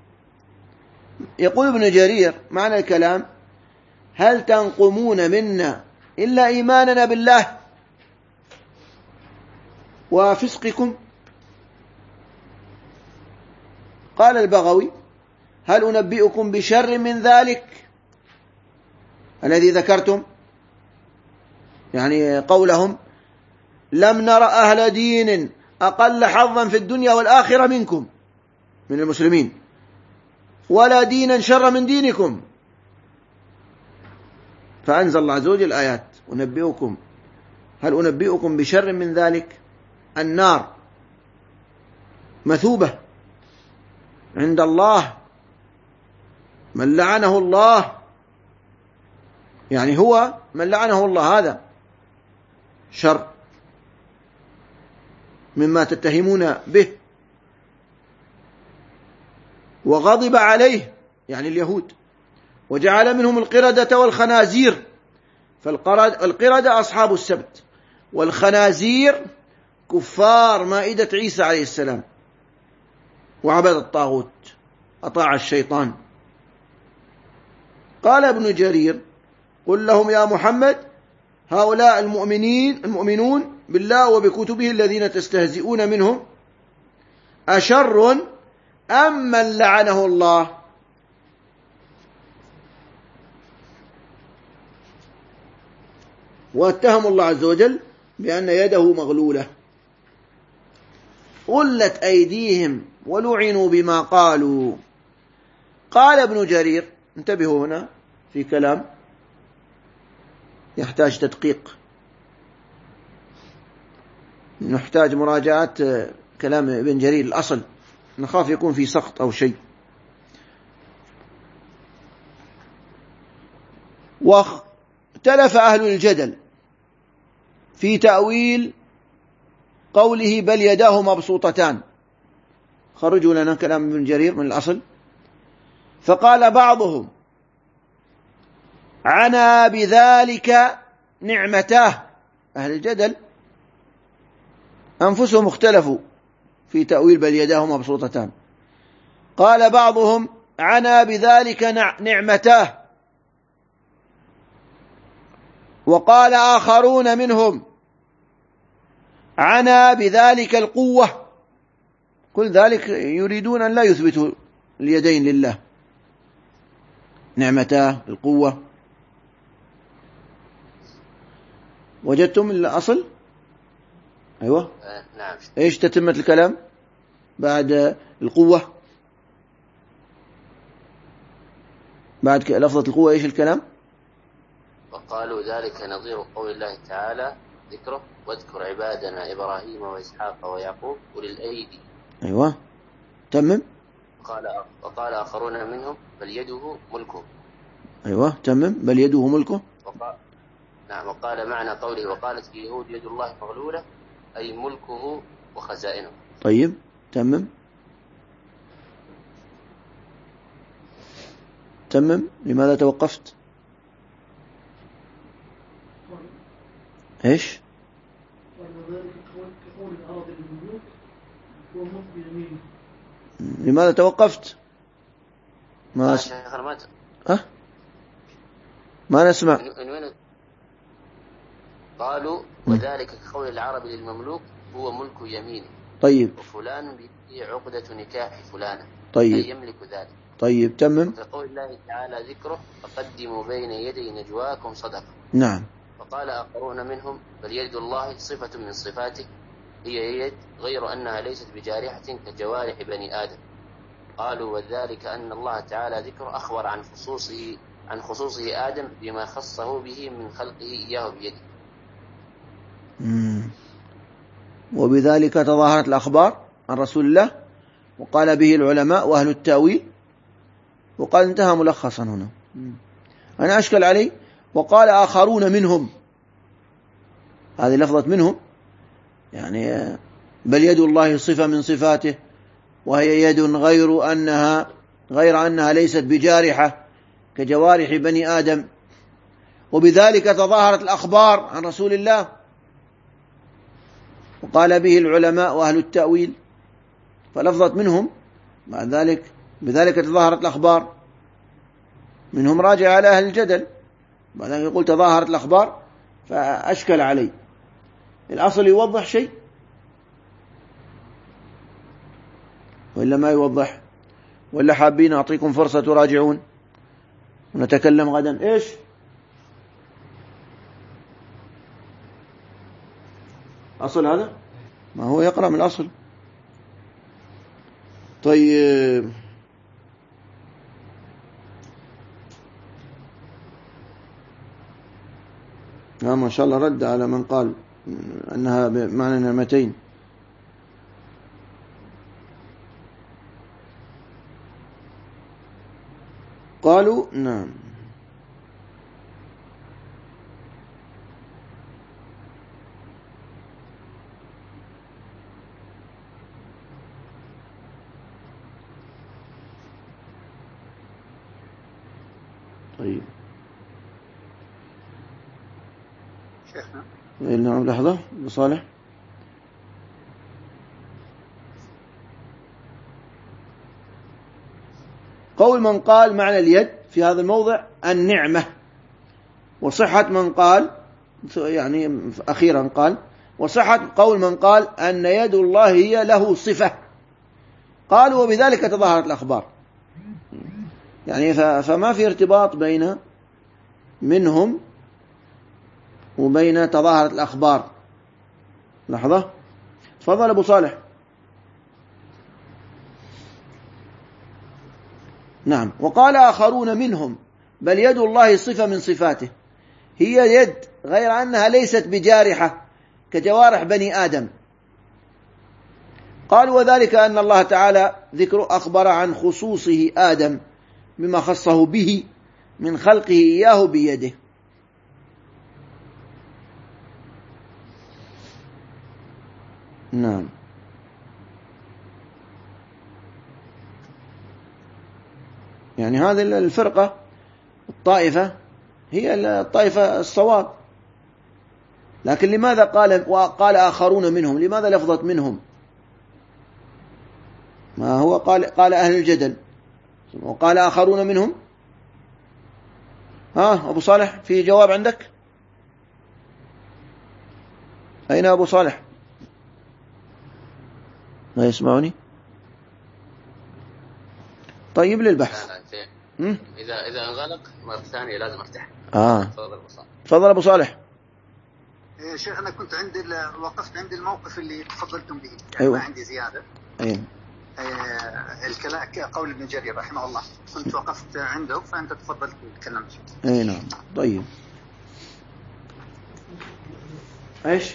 يقول ابن جرير معنى الكلام: هل تنقمون منا إلا إيماننا بالله وفسقكم. قال البغوي: هل أنبئكم بشر من ذلك الذي ذكرتم؟ يعني قولهم: لم نرى أهل دين أقل حظا في الدنيا والآخرة منكم، من المسلمين، ولا دينا شر من دينكم. فأنزل الله عز وجل الآيات: هل أنبئكم بشر من ذلك. النار مثوبة عند الله من لعنه الله، يعني هو من لعنه الله، هذا شر مما تتهمون به. وغضب عليه، يعني اليهود، وجعل منهم القردة والخنازير. فالقردة أصحاب السبت، والخنازير كفار مائدة عيسى عليه السلام، وعبد الطاغوت، أطاع الشيطان. قال ابن جرير: قل لهم يا محمد هؤلاء المؤمنون بالله وبكتبه الذين تستهزئون منهم أشر أم من لعنه الله. واتهم الله عز وجل بأن يده مغلولة. غلت أيديهم ولعنوا بما قالوا. قال ابن جرير، انتبهوا هنا في كلام يحتاج تدقيق، نحتاج مراجعة كلام ابن جرير الأصل، نخاف يكون في سقط أو شيء. واختلف أهل الجدل في تأويل قوله بل يداه مبسوطتان. خرجوا لنا كلام ابن جرير من الأصل. فقال بعضهم: عنا بذلك نعمتاه. أهل الجدل أنفسهم اختلفوا في تأويل بل يداه مبسوطتان. قال بعضهم: عنا بذلك نعمتاه. وقال آخرون منهم: عنا بذلك القوة. كل ذلك يريدون أن لا يثبتوا اليدين لله، نعمتاه، القوة. وجدتم الأصل؟ أيوة. نعم. إيش تتمة الكلام بعد القوة؟ بعد لفظة القوة إيش الكلام؟ وقالوا ذلك نظير قول الله تعالى ذكره: واذكر عبادنا إبراهيم وإسحاق ويعقوب أولي الأيدي. أيوة، تمم. وقال آخرون منهم: بل يده ملكه. أيوة، تمم، بل يده ملكه. نعم. وقال معنى قوله: وقالت اليهود يد الله مغلولة، أي ملكه وخزائنه. طيب، تمم. لماذا توقفت؟ إيش؟ لماذا توقفت؟ ما ما نسمع. قالوا وذلك كقول العرب للمملوك هو ملك يمينه. طيب. وفلان به عقدة نكاح فلانة. طيب. أي يملك ذلك. طيب تمم. كقول الله تعالى ذكره فقدموا بين يدي نجواكم صدقة. نعم. فقال آخرون منهم بل يد الله صفة من صفاته هي يد غير أنها ليست بجارحة كجوارح بني آدم. قالوا وذلك أن الله تعالى ذكر أخبر عن خصوصه آدم بما خصه به من خلقه إياه بيده. وبذلك تظاهرت الأخبار عن رسول الله وقال به العلماء وأهل التأويل، وقال انتهى ملخصا هنا. أنا أشكل علي وقال آخرون منهم، هذه لفظة منهم، يعني بل يد الله صفة من صفاته وهي يد غير أنها ليست بجارحة كجوارح بني آدم. وبذلك تظاهرت الأخبار عن رسول الله وقال به العلماء وأهل التأويل، فلفظت منهم بعد ذلك بذلك تظاهرت الأخبار. منهم راجع على أهل الجدل، بعد ذلك يقول تظاهرت الأخبار، فأشكل علي. الأصل يوضح شيء وإلا ما يوضح، وإلا حابين أعطيكم فرصة تراجعون ونتكلم غدا. إيش أصل هذا؟ ما هو يقرأ من الأصل. طيب ما شاء الله رد على من قال أنها بمعنى نعمتين. قالوا نعم. طيب شيخنا نعم لحظة بصالح. قول من قال معنى اليد في هذا الموضع النعمة، وصحة من قال يعني أخيرا قال وصحة قول من قال أن يد الله هي له صفة. قالوا وبذلك تظاهرت الأخبار، يعني فما في ارتباط بين منهم وبين تظاهرت الأخبار. لحظة تفضل أبو صالح. نعم. وقال آخرون منهم بل يد الله صفة من صفاته هي يد غير أنها ليست بجارحة كجوارح بني آدم. قالوا وذلك أن الله تعالى ذكر أخبر عن خصوصه آدم بما خصه به من خلقه إياه بيده. نعم. يعني هذه الفرقة الطائفة هي الطائفة الصواب، لكن لماذا قال آخرون منهم؟ لماذا لفظت منهم؟ ما هو قال أهل الجدل وقال آخرون منهم. أبو صالح في جواب عندك؟ أين أبو صالح؟ لا يسمعني؟ طيب للبحث. إذا انغلق مرة ثانية لازم أفتح. تفضل أبو صالح. شيخ أنا كنت وقفت عند الموقف اللي تفضلتم به. أيوة. ما عندي زيادة. أيوة. الكلام قول ابن جرير رحمه الله كنت وقفت عنده، فأنت تفضلت وتكلمت. أي نعم. طيب إيش؟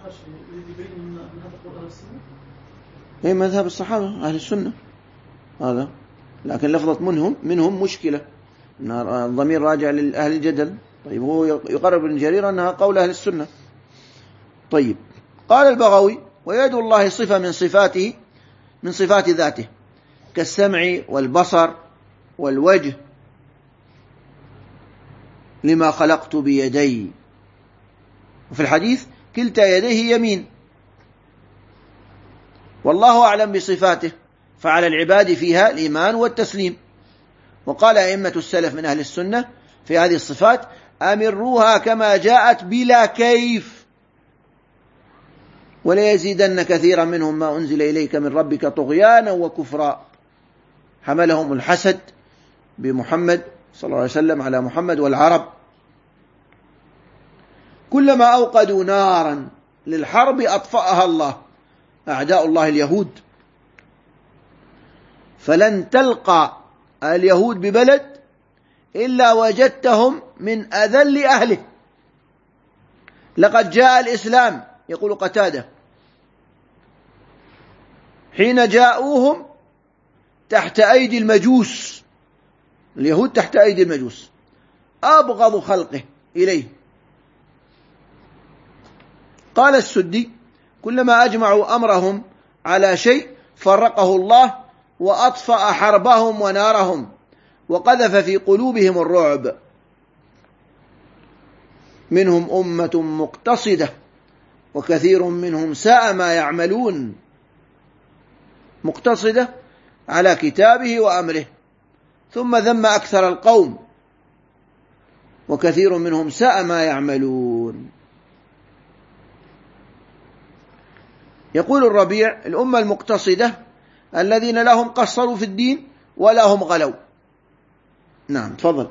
هي مذهب الصحابة أهل السنة هذا، لكن لفظة منهم مشكلة، الضمير راجع لأهل الجدل. طيب هو يقرب ابن جرير أنها قول أهل السنة. طيب قال البغوي ويد الله صفة من صفات ذاته كالسمع والبصر والوجه لما خلقت بيدي. وفي الحديث كلتا يديه يمين. والله أعلم بصفاته، فعلى العباد فيها الإيمان والتسليم. وقال أئمة السلف من أهل السنة في هذه الصفات: أمروها كما جاءت بلا كيف، وليزيدن كثيرا منهم ما أنزل إليك من ربك طغيانا وكفرا. حملهم الحسد بمحمد صلى الله عليه وسلم على محمد والعرب. كلما أوقدوا نارا للحرب أطفأها الله، أعداء الله اليهود. فلن تلقى اليهود ببلد إلا وجدتهم من أذل أهله. لقد جاء الإسلام، يقول قتادة، حين جاءوهم تحت أيدي المجوس، اليهود تحت أيدي المجوس، أبغض خلقه إليه. قال السدي: كلما أجمعوا أمرهم على شيء فرقه الله وأطفأ حربهم ونارهم وقذف في قلوبهم الرعب. منهم أمة مقتصدة وكثير منهم ساء ما يعملون. مقتصدة على كتابه وأمره، ثم ذم أكثر القوم، وكثير منهم ساء ما يعملون. يقول الربيع: الأمة المقتصدة الذين لهم قصروا في الدين ولا هم غلوا. نعم، تفضل.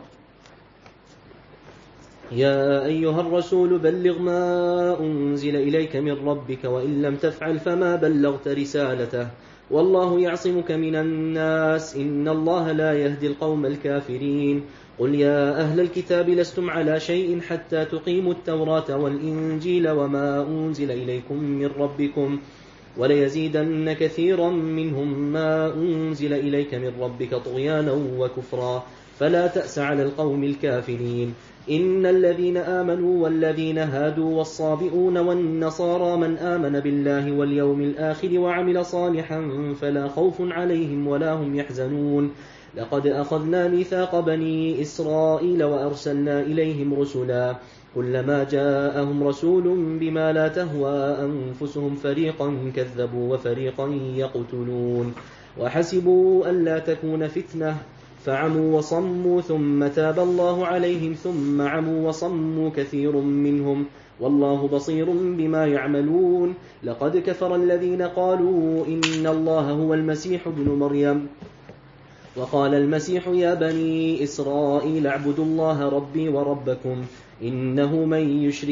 يا أيها الرسول بلغ ما أنزل إليك من ربك وإن لم تفعل فما بلغت رسالته والله يعصمك من الناس إن الله لا يهدي القوم الكافرين. قل يا أهل الكتاب لستم على شيء حتى تقيموا التوراة والإنجيل وما أنزل إليكم من ربكم وليزيدن كثيرا منهم ما أنزل إليك من ربك طغيانا وكفرا فلا تأس على القوم الكافرين. إن الذين آمنوا والذين هادوا والصابئون والنصارى من آمن بالله واليوم الآخر وعمل صالحا فلا خوف عليهم ولا هم يحزنون. لقد أخذنا ميثاق بني إسرائيل وأرسلنا إليهم رسلا كلما جاءهم رسول بما لا تهوى أنفسهم فريقا كذبوا وفريقا يقتلون وحسبوا ألا تكون فتنة فعموا وصموا ثم تاب الله عليهم ثم عموا وصموا كثير منهم والله بصير بما يعملون. لقد كفر الذين قالوا إن الله هو المسيح ابن مريم وقال المسيح يا بني إسرائيل اعبدوا الله ربي وربكم إنه من يشرك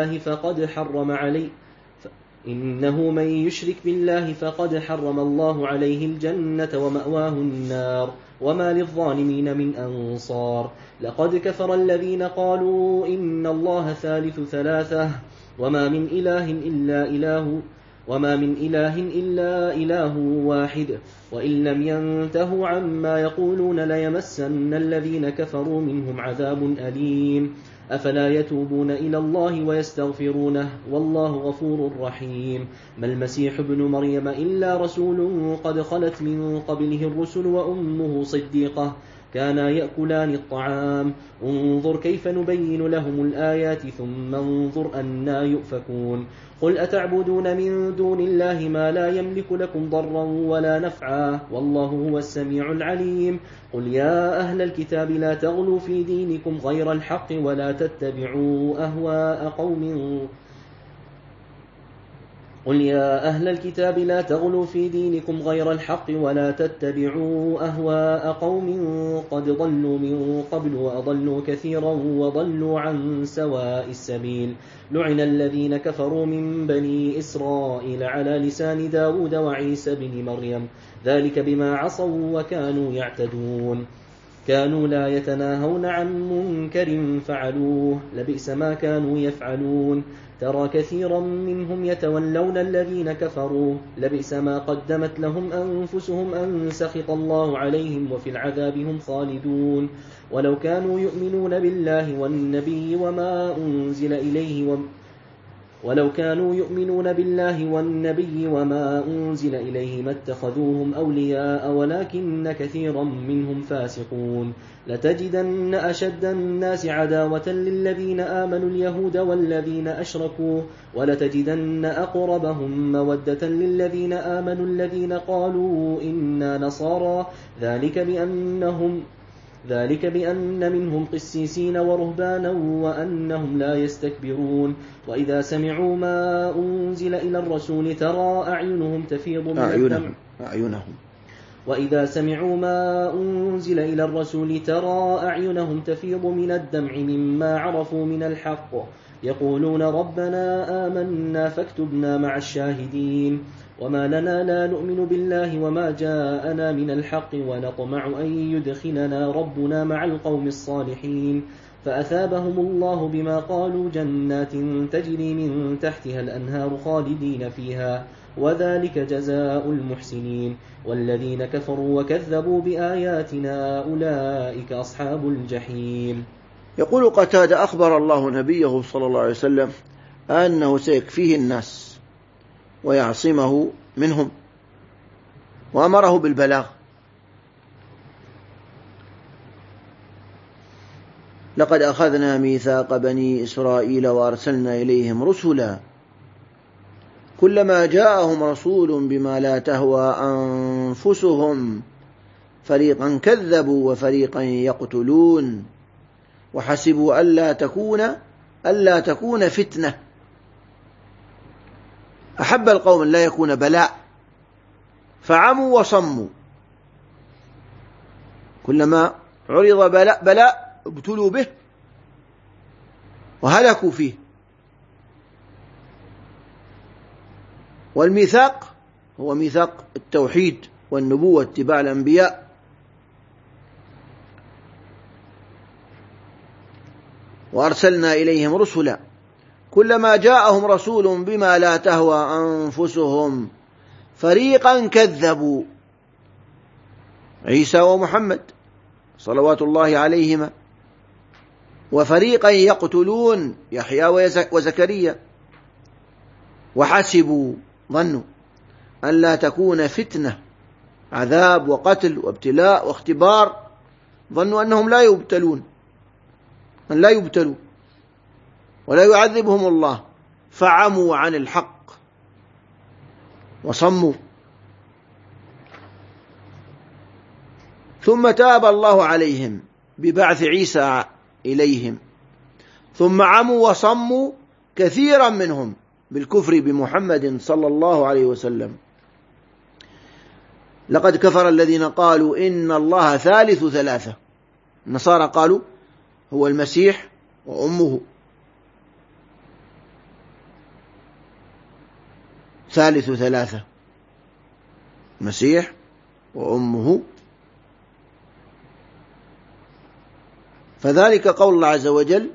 بالله فقد حرم الله عليه الجنة ومأواه النار وما للظالمين من أنصار. لقد كفر الذين قالوا إن الله ثالث ثلاثة وما من إله إلا إله واحد وإن لم ينتهوا عما يقولون ليمسن الذين كفروا منهم عذاب أليم. أفلا يتوبون إلى الله ويستغفرونه والله غفور رحيم. ما المسيح ابن مريم إلا رسول قد خلت من قبله الرسل وأمه صديقة كانا يأكلان الطعام انظر كيف نبين لهم الآيات ثم انظر أنا يؤفكون. قل أتعبدون من دون الله ما لا يملك لكم ضرا ولا نفعا والله هو السميع العليم. قل يا أهل الكتاب لا تغلوا في دينكم غير الحق ولا تتبعوا أهواء قوم قد ضلوا من قبل وأضلوا كثيرا وضلوا عن سواء السبيل. لعن الذين كفروا من بني إسرائيل على لسان داود وعيسى بن مريم ذلك بما عصوا وكانوا يعتدون. كانوا لا يتناهون عن منكر فعلوه لبئس ما كانوا يفعلون. ترى كثيرا منهم يتولون الذين كفروا لبئس ما قدمت لهم أنفسهم أن سخط الله عليهم وفي العذاب هم خالدون. ولو كانوا يؤمنون بالله والنبي وما أنزل إليه ولو كانوا يؤمنون بالله والنبي وما أنزل إليه ما اتخذوهم أولياء ولكن كثيرا منهم فاسقون لتجدن أشد الناس عداوة للذين آمنوا اليهود والذين أشركوا ولتجدن أقربهم مودة للذين آمنوا الذين قالوا إنا نصارى ذلك بأن منهم قسيسين ورهبانا وأنهم لا يستكبرون وإذا سمعوا ما أنزل إلى الرسول ترى أعينهم تفيض من الدمع وإذا سمعوا ما أنزل إلى الرسول ترى أعينهم تفيض من الدمع مما عرفوا من الحق يقولون ربنا آمنا فاكتبنا مع الشاهدين وما لنا لا نؤمن بالله وما جاءنا من الحق ونطمع أن يدخلنا ربنا مع القوم الصالحين فأثابهم الله بما قالوا جنات تجري من تحتها الأنهار خالدين فيها وذلك جزاء المحسنين والذين كفروا وكذبوا بآياتنا أولئك أصحاب الجحيم. يقول قتادة أخبر الله نبيه صلى الله عليه وسلم أنه سيكفيه الناس ويعصمه منهم وأمره بالبلاغ. لقد أخذنا ميثاق بني إسرائيل وأرسلنا إليهم رسلا كلما جاءهم رسول بما لا تهوى أنفسهم فريقا كذبوا وفريقا يقتلون وحسبوا ألا تكون فتنة. أحب القوم لا يكون بلاء فعموا وصموا، كلما عرض بلاء ابتلوا به وهلكوا فيه. والميثاق هو ميثاق التوحيد والنبوة اتباع الأنبياء، وأرسلنا إليهم رسلا كلما جاءهم رسول بما لا تهوى أنفسهم فريقا كذبوا، عيسى ومحمد صلوات الله عليهما، وفريقا يقتلون يحيى وزكريا، وحسبوا ظنوا أن لا تكون فتنة، عذاب وقتل وابتلاء واختبار، ظنوا أنهم لا يبتلوا ولا يعذبهم الله، فعموا عن الحق وصموا. ثم تاب الله عليهم ببعث عيسى إليهم، ثم عموا وصموا كثيرا منهم بالكفر بمحمد صلى الله عليه وسلم. لقد كفر الذين قالوا إن الله ثالث ثلاثة، النصارى قالوا هو المسيح وأمه، ثالث ثلاثة، مسيح وأمه. فذلك قول الله عز وجل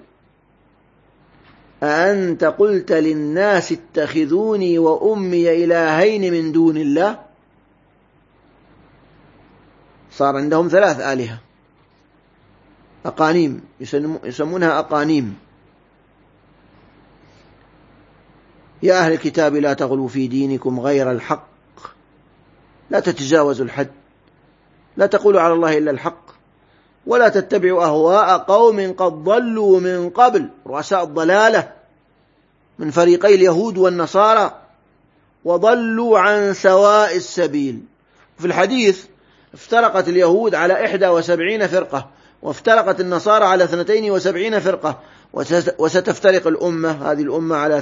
أأنت قلت للناس اتخذوني وأمي إلهين من دون الله، صار عندهم ثلاث آلهة، أقانيم يسمونها أقانيم. يا أهل الكتاب لا تغلوا في دينكم غير الحق، لا تتجاوزوا الحد، لا تقولوا على الله إلا الحق، ولا تتبعوا أهواء قوم قد ضلوا من قبل، رؤساء الضلالة من فريقي اليهود والنصارى، وضلوا عن سواء السبيل. في الحديث افترقت اليهود على 71 فرقة، وافترقت النصارى على 72 فرقة، وستفترق الأمة، هذه الأمة، على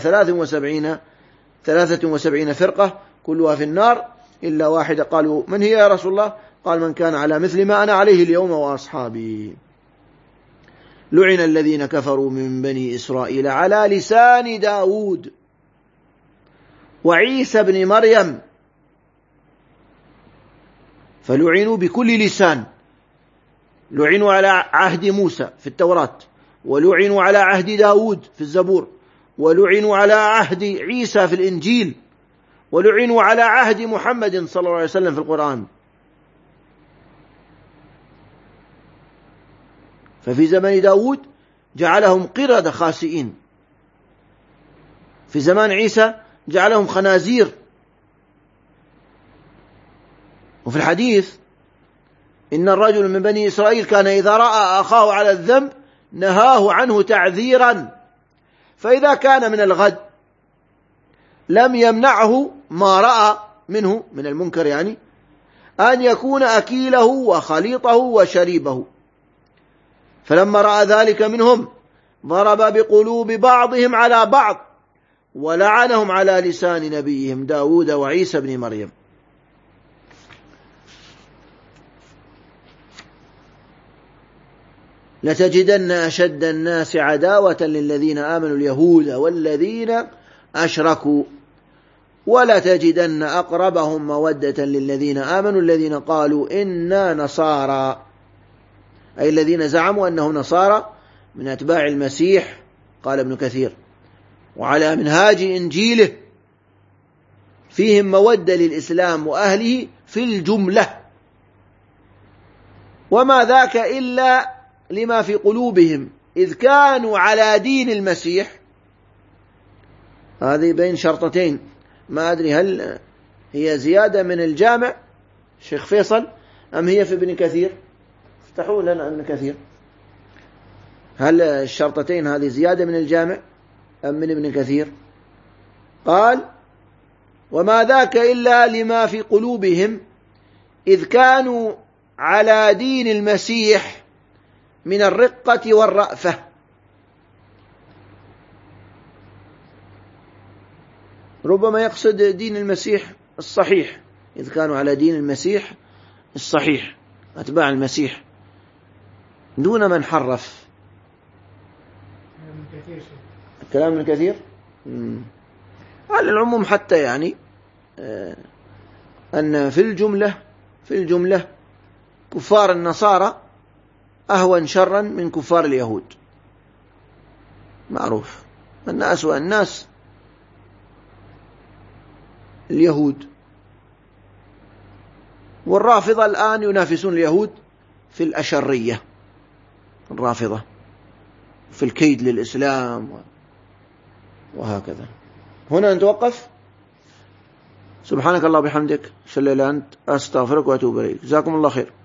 73 فرقة كلها في النار إلا واحدة. قالوا من هي يا رسول الله؟ قال من كان على مثل ما أنا عليه اليوم وأصحابي. لعن الذين كفروا من بني إسرائيل على لسان داود وعيسى بن مريم، فلعنوا بكل لسان، لعنوا على عهد موسى في التوراة، ولعنوا على عهد داود في الزبور، ولعنوا على عهد عيسى في الإنجيل، ولعنوا على عهد محمد صلى الله عليه وسلم في القرآن. ففي زمن داود جعلهم قردة خاسئين، في زمان عيسى جعلهم خنازير. وفي الحديث إن الرجل من بني إسرائيل كان إذا رأى أخاه على الذنب نهاه عنه تعذيرا، فإذا كان من الغد لم يمنعه ما رأى منه من المنكر، يعني أن يكون أكيله وخليطه وشريبه. فلما رأى ذلك منهم ضرب بقلوب بعضهم على بعض ولعنهم على لسان نبيهم داود وعيسى بن مريم. لتجدن أشد الناس عداوة للذين آمنوا اليهود والذين أشركوا ولتجدن أقربهم مودة للذين آمنوا الذين قالوا إنا نصارى، أي الذين زعموا أنهم نصارى من أتباع المسيح. قال ابن كثير: وعلى منهاج إنجيله فيهم مودة للإسلام وأهله في الجملة، وما ذاك إلا لما في قلوبهم إذ كانوا على دين المسيح. هذه بين شرطتين، ما أدري هل هي زيادة من الجامع شيخ فيصل أم هي في ابن كثير؟ افتحوا لنا ابن كثير. هل الشرطتين هذه زيادة من الجامع أم من ابن كثير؟ قال: وما ذاك إلا لما في قلوبهم إذ كانوا على دين المسيح من الرقة والرأفة. ربما يقصد دين المسيح الصحيح، إذ كانوا على دين المسيح الصحيح، أتباع المسيح دون من حرف. كلام من كثير على العموم، حتى يعني أن في الجملة كفار النصارى أهون شرا من كفار اليهود. معروف أن أسوأ الناس اليهود، والرافضة الآن ينافسون اليهود في الأشرية، الرافضة في الكيد للإسلام وهكذا. هنا نتوقف. سبحانك الله وبحمدك، أشهد أن لا إله إلا أنت، أستغفرك وأتوب إليك. جزاكم الله خير.